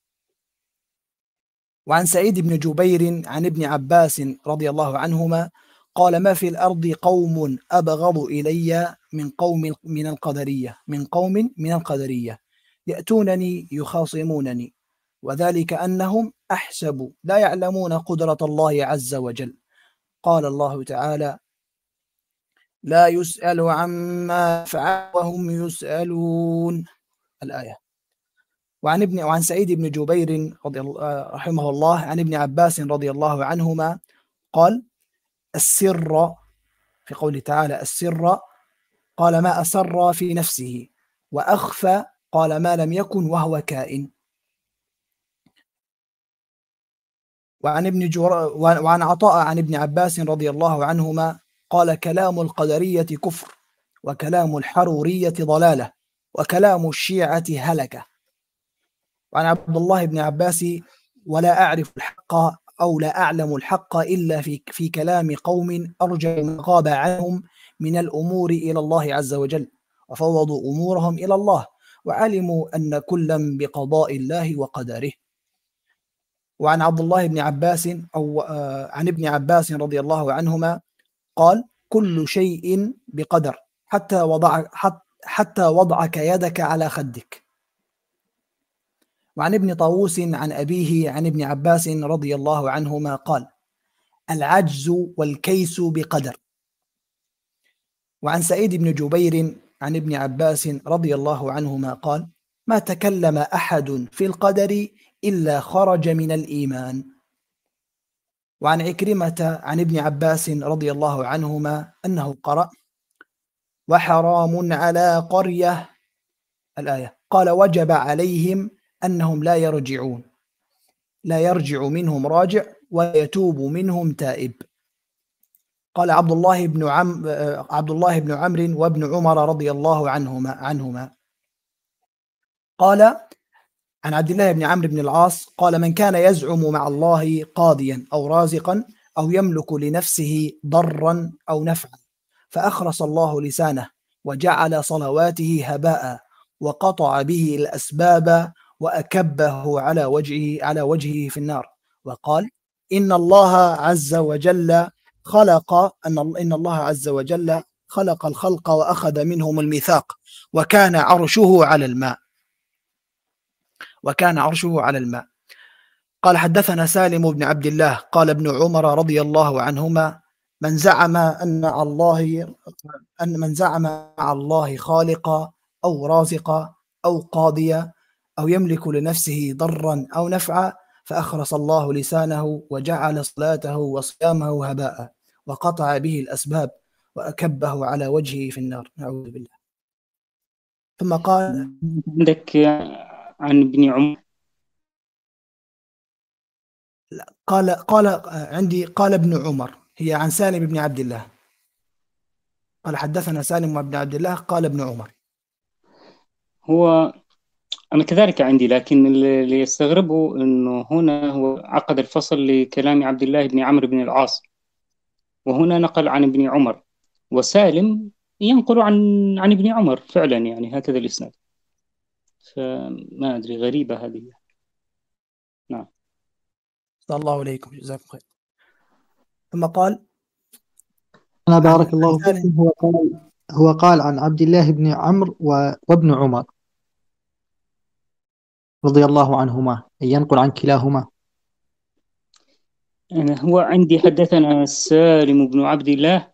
وعن سعيد بن جبير عن ابن عباس رضي الله عنهما قال ما في الأرض قوم أبغض إلي من قوم من القدرية من قوم من القدرية يأتونني يخاصمونني وذلك أنهم أحسب لا يعلمون قدرة الله عز وجل. قال الله تعالى لا يسأل عما فعل وهم يسألون. الآية. وعن ابن وعن سعيد بن جبير رضي الله رحمه الله عن ابن عباس رضي الله عنهما قال السر في قوله تعالى السر قال ما أسر في نفسه وأخفى قال ما لم يكن وهو كائن. وعن ابن جر... وعن عطاء عن ابن عباس رضي الله عنهما قال كلام القدرية كفر، وكلام الحرورية ضلالة، وكلام الشيعة هلكة. وعن عبد الله بن عباس ولا أعرف الحق أو لا أعلم الحق إلا في, في كلام قوم أرجع ما غاب عنهم من الأمور إلى الله عز وجل، وفوضوا أمورهم إلى الله، وعلموا أن كلا بقضاء الله وقدره. وعن عبد الله بن عباس أو عن ابن عباس رضي الله عنهما قال كل شيء بقدر حتى وضع حتى وضعك يدك على خدك. وعن ابن طاووس عن أبيه عن ابن عباس رضي الله عنهما قال العجز والكيس بقدر. وعن سعيد بن جبير عن ابن عباس رضي الله عنهما قال ما تكلم أحد في القدر إلا خرج من الإيمان. وعن عكرمة عن ابن عباس رضي الله عنهما أنه قرأ وحرام على قرية الآية قال وجب عليهم أنهم لا يرجعون لا يرجع منهم راجع ويتوب منهم تائب. قال عبد الله بن عم عبد الله بن عمرو وابن عمر رضي الله عنهما عنهما قال عن عبد الله بن عمرو بن العاص قال من كان يزعم مع الله قاضيا أو رازقا أو يملك لنفسه ضرا أو نفعا فأخرس الله لسانه وجعل صلواته هباء وقطع به الأسباب وأكبه على وجهه على وجهه في النار، وقال إن الله عز وجل خلق أن إن الله عز وجل خلق الخلق وأخذ منهم الميثاق وكان عرشه على الماء وكان عرشه على الماء. قال حدثنا سالم بن عبد الله قال ابن عمر رضي الله عنهما من زعم أن الله أن من زعم مع الله خالقا أو رازقا أو قاضيا أو يملك لنفسه ضرا أو نفعا فأخرس الله لسانه وجعل صلاته وصيامه هباء وقطع به الأسباب وأكبه على وجهه في النار، نعوذ بالله. ثم قال عندك عن ابن عمر قال قال عندي قال ابن عمر، هي عن سالم بن عبد الله قال حدثنا سالم بن عبد الله قال ابن عمر. هو أنا كذلك عندي، لكن اللي يستغربه أنه هنا هو عقد الفصل لكلام عبد الله بن عمرو بن العاص، وهنا نقل عن ابن عمر، وسالم ينقل عن عن ابن عمر فعلا، يعني هكذا الإسناد. فما أدري، غريبة هذه. نعم. صلى الله عليكم، جزاكم خير. ثم قال أنا بارك الله فيكم، هو قال هو قال عن عبد الله بن عمرو وابن عمر رضي الله عنهما، ينقل عن كلاهما. أنا هو عندي حدثنا سالم بن عبد الله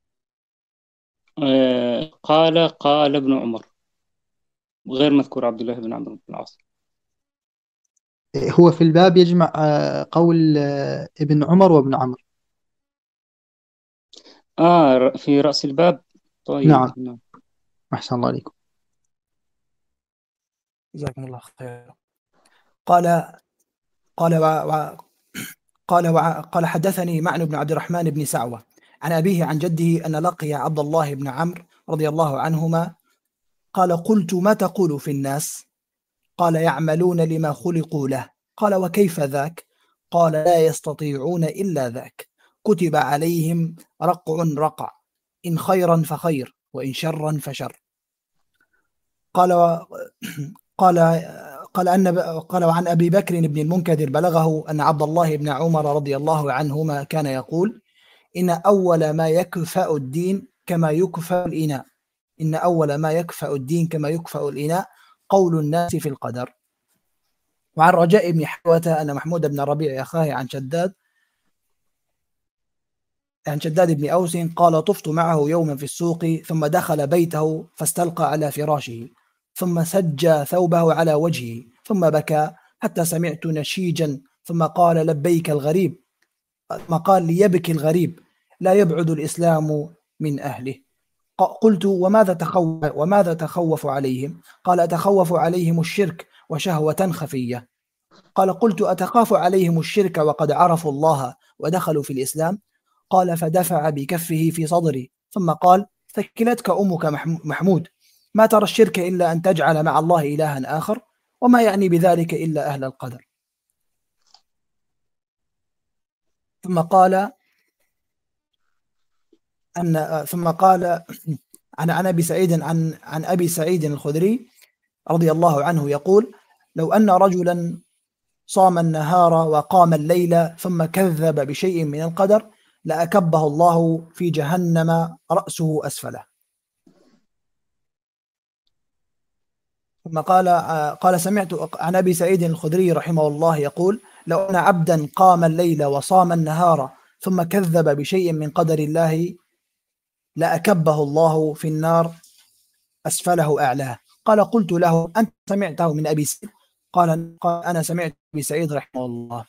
آه قال قال ابن عمر، غير مذكور عبد الله بن عمرو بن العاص. هو في الباب يجمع قول ابن عمر وابن عمرو. آه في رأس الباب. طيب. نعم. نعم. أحسن الله عليكم. جزاكم الله خير. قال قال و... و... قال و... قال حدثني معن بن عبد الرحمن بن سعوة عن أبيه عن جده أن لقي عبد الله بن عمرو رضي الله عنهما قال قلت ما تقول في الناس؟ قال يعملون لما خلقوا له. قال وكيف ذاك؟ قال لا يستطيعون إلا ذاك، كتب عليهم رقع رقع، إن خيرا فخير وإن شرا فشر. قال و... قال قال أن قال وعن أبي بكر بن المنكدر بلغه أن عبد الله بن عمر رضي الله عنهما كان يقول إن أول ما يكفأ الدين كما يكفأ الإناء إن أول ما يكفأ الدين كما يكفأ الإناء قول الناس في القدر. وعن رجاء بن حيوة أن محمود بن ربيع أخاه عن شداد عن شداد بن أوس قال طفت معه يوما في السوق ثم دخل بيته فاستلقى على فراشه ثم سجى ثوبه على وجهه ثم بكى حتى سمعت نشيجا ثم قال لبيك الغريب، ثم قال ليبكي الغريب لا يبعد الإسلام من أهله. قلت وماذا تخوف, وماذا تخوف عليهم؟ قال أتخوف عليهم الشرك وشهوة خفية. قال قلت أتخاف عليهم الشرك وقد عرفوا الله ودخلوا في الإسلام؟ قال فدفع بكفه في صدري ثم قال ثكلتك أمك محمود، ما ترى الشرك إلا أن تجعل مع الله إلها آخر، وما يعني بذلك إلا أهل القدر. ثم قال أن ثم قال عن عن أبي سعيد عن عن أبي سعيد الخدري رضي الله عنه يقول: لو أن رجلا صام النهار وقام الليل ثم كذب بشيء من القدر لأكبه الله في جهنم رأسه أسفله. ثم قال قال سمعت عن أبي سعيد الخدري رحمه الله يقول: لو أن عبدا قام الليل وصام النهار ثم كذب بشيء من قدر الله لأكبه الله في النار أسفله أعلاه. قال قلت له: أنت سمعته من أبي سعيد؟ قال أنا سمعت أبي سعيد رحمه الله.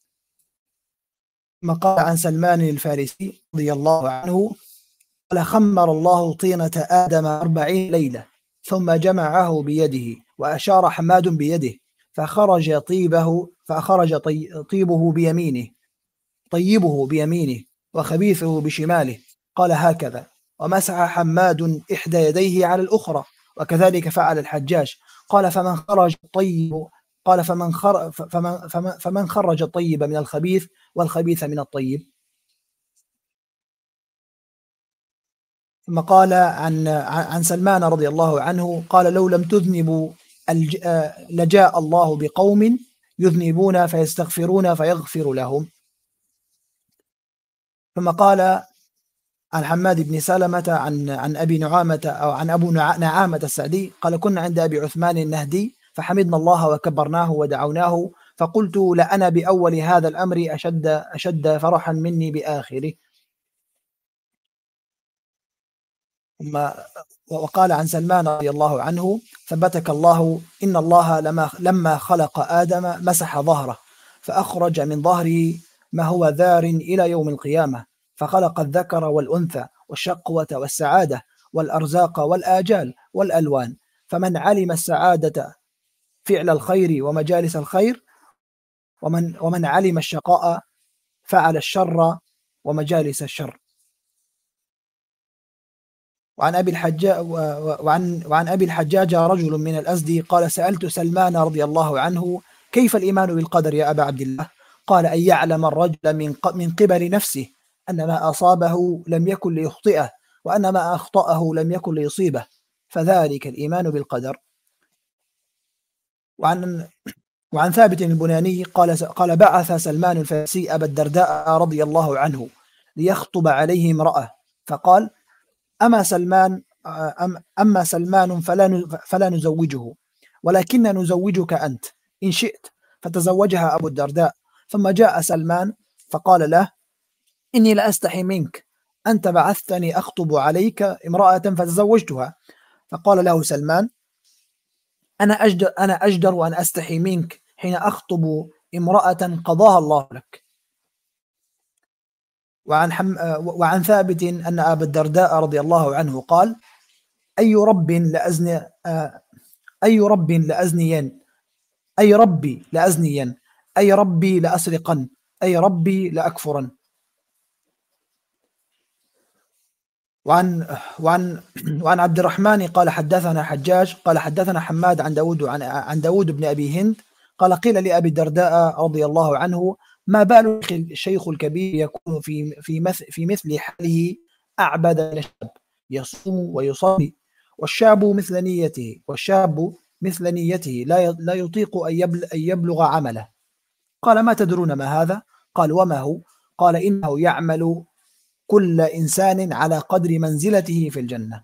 ثم قال عن سلمان الفارسي رضي الله عنه قال: خمر الله طينة آدم أربعين ليلة ثم جمعه بيده وأشار حماد بيده فخرج طيبه فخرج طي طيبه بيمينه طيبه بيمينه وخبيثه بشماله، قال هكذا، ومسح حماد إحدى يديه على الأخرى، وكذلك فعل الحجاج. قال فمن خرج الطيب قال فمن خرج فمن, فمن, فمن خرج الطيب من الخبيث والخبيث من الطيب. ثم قال عن عن سلمان رضي الله عنه قال: لو لم تذنبوا لجاء الله بقوم يذنبون فيستغفرون فيغفر لهم. ثم قال عن حماد بن سلمة عن عن أبي نعامة أو عن أبو نعامة السعدي قال: كنا عند أبي عثمان النهدي فحمدنا الله وكبرناه ودعوناه، فقلت: لأنا بأول هذا الأمر أشد أشد فرحا مني بآخره. ثم وقال عن سلمان رضي الله عنه: ثبتك الله، إن الله لما لما خلق آدم مسح ظهره فأخرج من ظهره ما هو ذار إلى يوم القيامة، فخلق الذكر والأنثى والشقوة والسعادة والأرزاق والآجال والألوان، فمن علم السعادة فعل الخير ومجالس الخير، ومن ومن علم الشقاء فعل الشر ومجالس الشر. وعن أبي الحجاج وعن وعن أبي الحجاج رجل من الأزدي قال: سألت سلمان رضي الله عنه: كيف الإيمان بالقدر يا أبا عبد الله؟ قال: أن يعلم الرجل من من قبل نفسه أن ما أصابه لم يكن ليخطئه، وأن ما أخطأه لم يكن ليصيبه، فذلك الإيمان بالقدر. وعن وعن ثابت البناني قال قال بعث سلمان الفارسي أبا الدرداء رضي الله عنه ليخطب عليه امرأة، فقال: أما سلمان أم أما سلمان فلا فلا نزوجه، ولكن نزوجك أنت إن شئت، فتزوجها أبو الدرداء. ثم جاء سلمان فقال له: إني لأستحي منك، أنت بعثتني أخطب عليك امرأة فتزوجتها. فقال له سلمان: أنا أجدر, أنا أجدر أن أستحي منك حين أخطب امرأة قضاها الله لك. وعن, حم وعن ثابت أن أبا الدرداء رضي الله عنه قال: أي رب لأزني أي رب لأزنين أي ربي لأزنين أي ربي لأسرقن أي ربي لأكفرن. وعن وعن وعن عبد الرحمن قال: حدثنا حجاج قال: حدثنا حماد عن داود عن عن داود بن أبي هند قال: قيل لأبي الدرداء رضي الله عنه: ما بال الشيخ الكبير يكون في في مثل في مثل حاله أعبد من الشاب، يصوم ويصلي، والشاب مثل نيته والشاب مثل نيته لا لا يطيق أن يبلغ عمله. قال: ما تدرون ما هذا؟ قال: وما هو؟ قال: إنه يعمل كل إنسان على قدر منزلته في الجنة.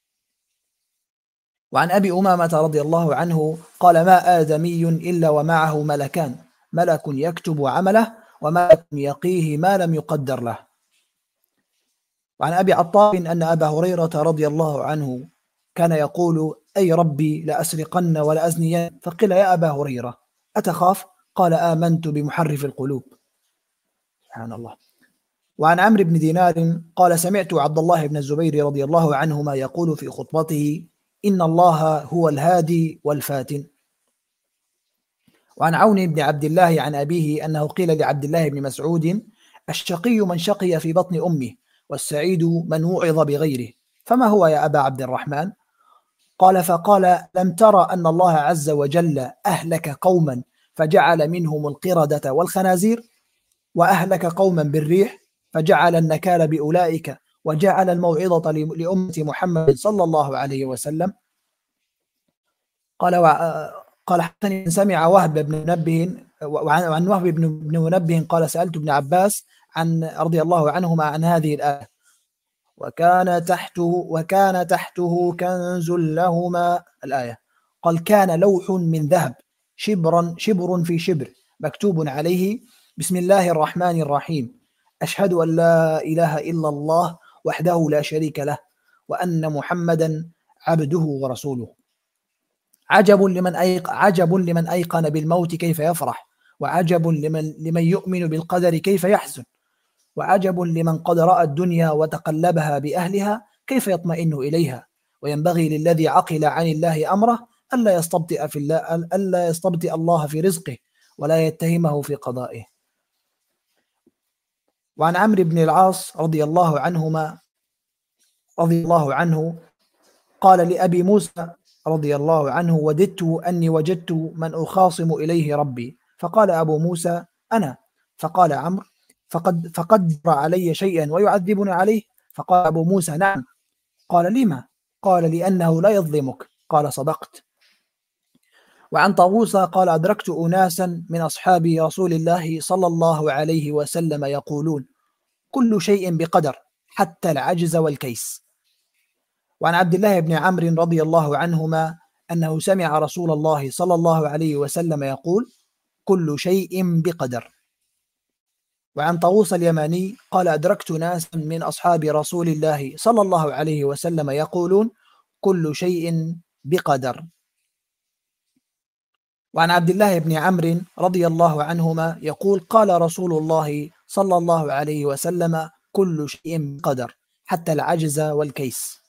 وعن أبي أمامة رضي الله عنه قال: ما آدمي إلا ومعه ملكان، ملك يكتب عمله وملك يقيه ما لم يقدر له. وعن أبي عطاء أن أبا هريرة رضي الله عنه كان يقول: أي ربي لأسرقن ولأزنين. فقيل: يا أبا هريرة أتخاف؟ قال: آمنت بمحرف القلوب. سبحان الله. وعن عمرو بن دينار قال: سمعت عبد الله بن الزبير رضي الله عنهما يقول في خطبته: إن الله هو الهادي والفاتن. وعن عون بن عبد الله عن أبيه أنه قيل لعبد الله بن مسعود: الشقي من شقي في بطن أمه، والسعيد من وعظ بغيره، فما هو يا أبا عبد الرحمن؟ قال: فقال: لم ترى أن الله عز وجل أهلك قوما فجعل منهم القردة والخنازير، وأهلك قوما بالريح فجعل النكال بأولئك، وجعل الموعظة لأمة محمد صلى الله عليه وسلم. قال قال حتى سمع وهب بن منبه، وعن وهب بن منبه قال: سألت ابن عباس عن رضي الله عنهما عن هذه الآية: وكان تحته وكان تحته كنز لهما، الآية. قال: كان لوح من ذهب شبرا شبر في شبر مكتوب عليه: بسم الله الرحمن الرحيم، أشهد أن لا إله إلا الله وحده لا شريك له، وأن محمدا عبده ورسوله. عجب لمن أيق عجب لمن أيقن بالموت كيف يفرح، وعجب لمن لمن يؤمن بالقدر كيف يحزن، وعجب لمن قد رأى الدنيا وتقلبها بأهلها كيف يطمئن إليها. وينبغي للذي عقل عن الله أمره ألا يستبطئ في الله ألا يستبطئ الله في رزقه، ولا يتهمه في قضائه. وعن عمرو بن العاص رضي الله عنهما رضي الله عنه قال لأبي موسى رضي الله عنه: وددت أني وجدت من أخاصم إليه ربي. فقال أبو موسى: أنا. فقال عمرو: فقد فقدر علي شيئا ويعذبني عليه؟ فقال أبو موسى: نعم. قال: لما؟ قال: لأنه لا يظلمك. قال: صدقت. وعن طاووس قال: أدركت أناسا من أصحاب رسول الله صلى الله عليه وسلم يقولون: كل شيء بقدر حتى العجز والكيس. وعن عبد الله بن عمرو رضي الله عنهما أنه سمع رسول الله صلى الله عليه وسلم يقول: كل شيء بقدر. وعن طاووس اليماني قال: أدركت ناسا من أصحاب رسول الله صلى الله عليه وسلم يقولون: كل شيء بقدر. وعن عبد الله بن عمرو رضي الله عنهما يقول: قال رسول الله صلى الله عليه وسلم: كل شيء بقدر حتى العجز والكيس.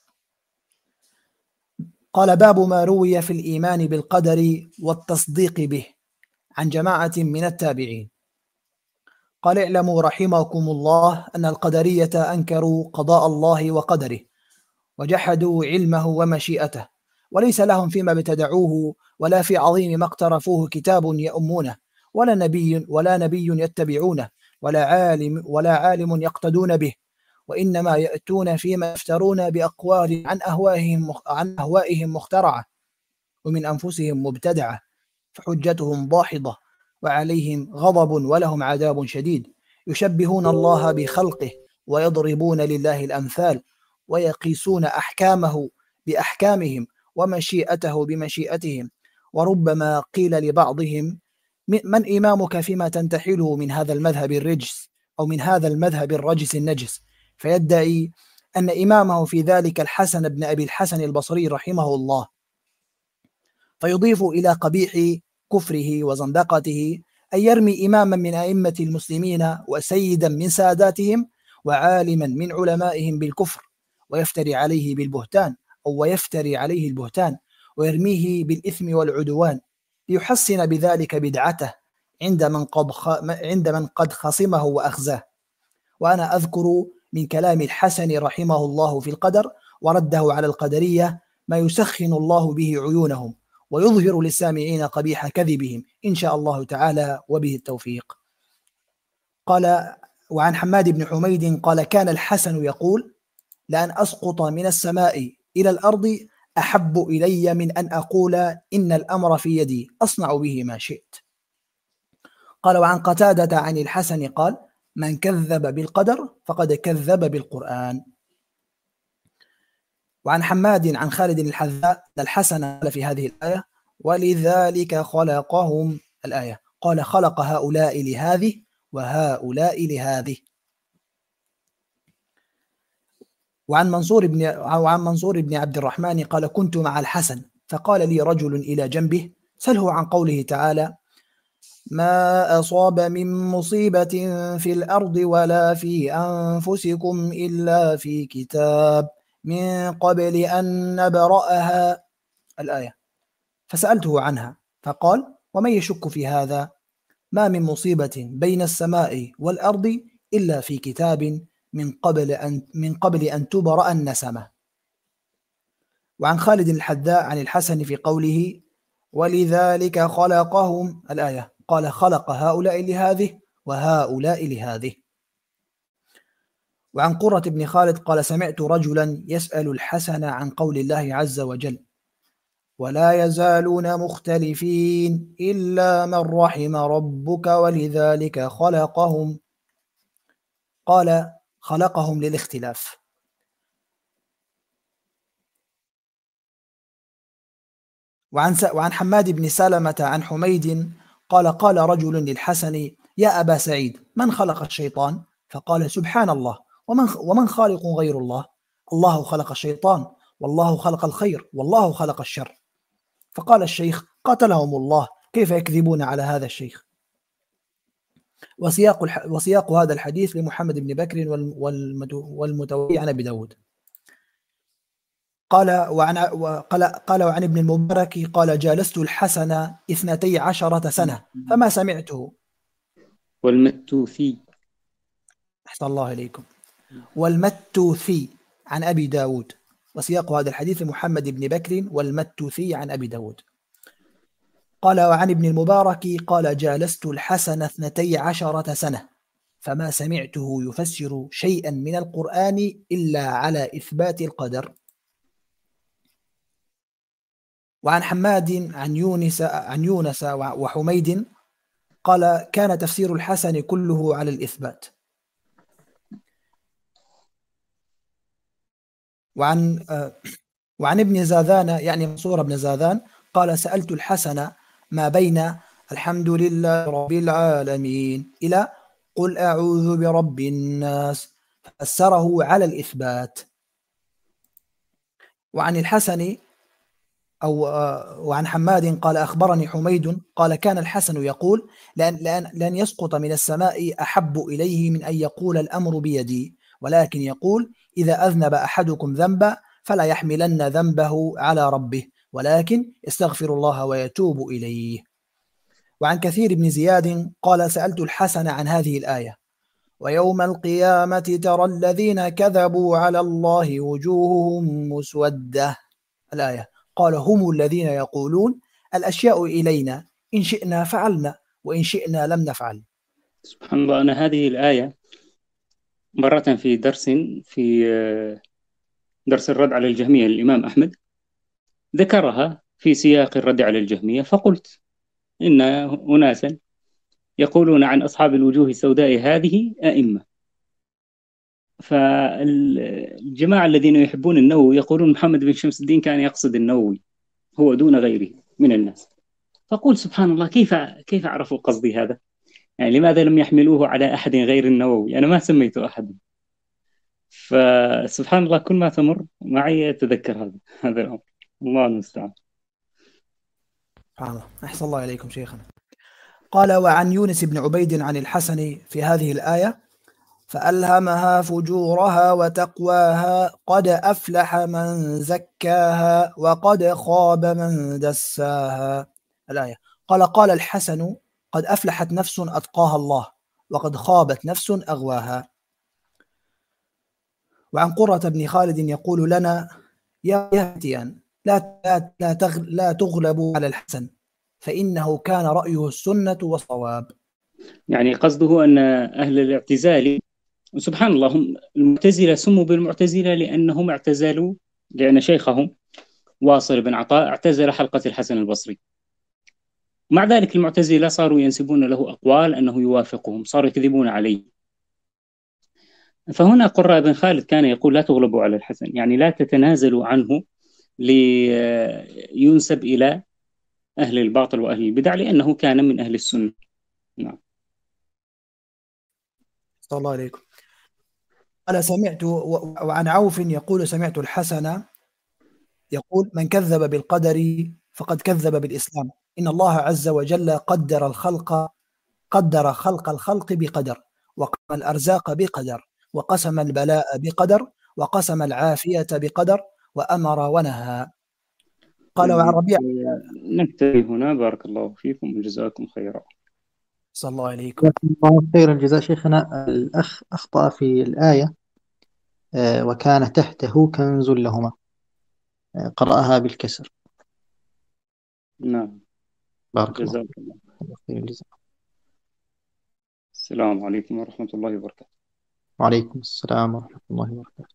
قال: باب ما روي في الإيمان بالقدر والتصديق به، عن جماعة من التابعين. قال: اعلموا رحمكم الله أن القدرية أنكروا قضاء الله وقدره، وجحدوا علمه ومشيئته، وليس لهم فيما ابتدعوه ولا في عظيم ما اقترفوه كتاب يؤمونه، ولا نبي ولا نبي يتبعونه، ولا عالم ولا عالم يقتدون به، وإنما يأتون فيما يفترون بأقوال عن أهوائهم عن أهوائهم مخترعة، ومن أنفسهم مبتدعة، فحجتهم ضاحضة، وعليهم غضب ولهم عذاب شديد. يشبهون الله بخلقه، ويضربون لله الأمثال، ويقيسون أحكامه بأحكامهم، ومشيئته بمشيئتهم. وربما قيل لبعضهم: من إمامك فيما تنتحله من هذا المذهب الرجس، أو من هذا المذهب الرجس النجس؟ فيدعي أن إمامه في ذلك الحسن بن أبي الحسن البصري رحمه الله، فيضيف إلى قبيح كفره وزندقته أن يرمي إماما من أئمة المسلمين وسيدا من ساداتهم وعالما من علمائهم بالكفر، ويفتري عليه بالبهتان أو ويفتري عليه البهتان ويرميه بالإثم والعدوان، ليحسن بذلك بدعته عند من قد عند من قد خصمه وأخزاه. وأنا أذكر من كلام الحسن رحمه الله في القدر ورده على القدرية ما يسخن الله به عيونهم، ويظهر للسامعين قبيح كذبهم إن شاء الله تعالى، وبه التوفيق. قال: وعن حماد بن حميد قال: كان الحسن يقول: لأن أسقط من السماء إلى الأرض أحب إلي من أن أقول إن الأمر في يدي أصنع به ما شئت. قال: وعن قتادة عن الحسن قال: من كذب بالقدر فقد كذب بالقرآن. وعن حماد عن خالد الحذاء الحسن قال في هذه الآية: ولذلك خلقهم، الآية. قال: خلق هؤلاء لهذه وهؤلاء لهذه. وعن منصور بن وعن منصور بن عبد الرحمن قال: كنت مع الحسن فقال لي رجل إلى جنبه: سله عن قوله تعالى: ما أصاب من مصيبة في الأرض ولا في أنفسكم إلا في كتاب من قبل أن نبرأها، الآية. فسألته عنها فقال: ومن يشك في هذا ما من مصيبة بين السماء والأرض إلا في كتاب من قبل أن من قبل أن تبرأ النسمة. وعن خالد الحذاء عن الحسن في قوله ولذلك خلقهم الآية قال خلق هؤلاء لهذه وهؤلاء لهذه. وعن قرة بن خالد قال سمعت رجلا يسأل الحسن عن قول الله عز وجل ولا يزالون مختلفين إلا من رحم ربك ولذلك خلقهم، قال خلقهم للاختلاف. وعن وعن حماد بن سلمة عن حميد قال قال رجل للحسن يا أبا سعيد من خلق الشيطان؟ فقال سبحان الله ومن ومن خالق غير الله؟ الله خلق الشيطان والله خلق الخير والله خلق الشر. فقال الشيخ قتلهم الله كيف يكذبون على هذا الشيخ؟ وسياق الح... وسياق هذا الحديث لمحمد بن بكر والمت... والمتوفي عن أبي داود. قال وعن قال قال وعن ابن المبارك قال جالست الحسن اثنتي عشرة سنة فما سمعته. والمتوثي أحسن الله إليكم. والمتوثي عن أبي داود. وسياق هذا الحديث محمد بن بكر والمتوثي عن أبي داود. قال وعن ابن المبارك قال جالست الحسن اثنتي عشرة سنة فما سمعته يفسر شيئا من القرآن إلا على إثبات القدر. وعن حماد عن يونس عن يونس وحميد قال كان تفسير الحسن كله على الإثبات. وعن وعن ابن زاذان يعني منصور بن زاذان قال سألت الحسن ما بين الحمد لله رب العالمين إلى قل أعوذ برب الناس فسره على الإثبات. وعن الحسن أو وعن حماد قال أخبرني حميد قال كان الحسن يقول لأن, لأن, لأن يسقط من السماء أحب إليه من أن يقول الأمر بيدي، ولكن يقول إذا أذنب أحدكم ذنبا فلا يحملن ذنبه على ربه ولكن يستغفر الله ويتوب إليه. وعن كثير بن زياد قال سألت الحسن عن هذه الآية ويوم القيامة ترى الذين كذبوا على الله وجوههم مسودة الآية قال هم الذين يقولون الأشياء إلينا إن شئنا فعلنا وإن شئنا لم نفعل. سبحان الله. أنا هذه الآية مرة في درس في درس الرد على الجهمية للإمام أحمد ذكرها في سياق الرد على الجهمية، فقلت إن أناسا يقولون عن أصحاب الوجوه السوداء هذه أئمة، فالجماعة الذين يحبون النووي يقولون محمد بن شمس الدين كان يقصد النووي هو دون غيره من الناس. فقول سبحان الله كيف كيف عرفوا قصدي هذا؟ يعني لماذا لم يحملوه على أحد غير النووي؟ أنا ما سميته أحد. فسبحان الله كل ما تمر معي أتذكر هذا هذا الأمر. الله المستعان. أحسن الله إليكم شيخنا. قال وعن يونس بن عبيد عن الحسن في هذه الآية فألهمها فجورها وتقواها قد أفلح من زكاها وقد خاب من دساها الآية. قال قال الحسن قد أفلحت نفس أتقاها الله وقد خابت نفس أغواها. وعن قرة بن خالد يقول لنا يا يهتيان لا لا لا تغلبوا على الحسن فإنه كان رأيه السنة والصواب. يعني قصده أن أهل الاعتزال سبحان الله هم المعتزلة سموا بالمعتزلة لأنهم اعتزلوا لأن شيخهم واصل بن عطاء اعتزل حلقة الحسن البصري، مع ذلك المعتزلة صاروا ينسبون له أقوال أنه يوافقهم، صاروا يكذبون عليه. فهنا قرة بن خالد كان يقول لا تغلبوا على الحسن، يعني لا تتنازلوا عنه لينسب إلى أهل الباطل وأهل البدع لأنه كان من أهل السنة. نعم. صلى الله عليكم. قال سمعت وعن عوف يقول سمعت الحسن يقول من كذب بالقدر فقد كذب بالإسلام، إن الله عز وجل قدر الخلق قدر خلق الخلق بقدر وقسم الأرزاق بقدر وقسم البلاء بقدر وقسم العافية بقدر وأمر ونهى. قال وعن طيب ربيع. نكتفي هنا، بارك الله فيكم وجزاكم خيرا. صلى الله عليكم. جزاكم الله خير الجزاء. شيخنا الأخ أخطأ في الآية آه، وكان تحته كنز لهما، آه، قرأها بالكسر. نعم، بارك الله جزاكم الله. خير الجزاء. السلام عليكم ورحمة الله وبركاته. وعليكم السلام ورحمة الله وبركاته.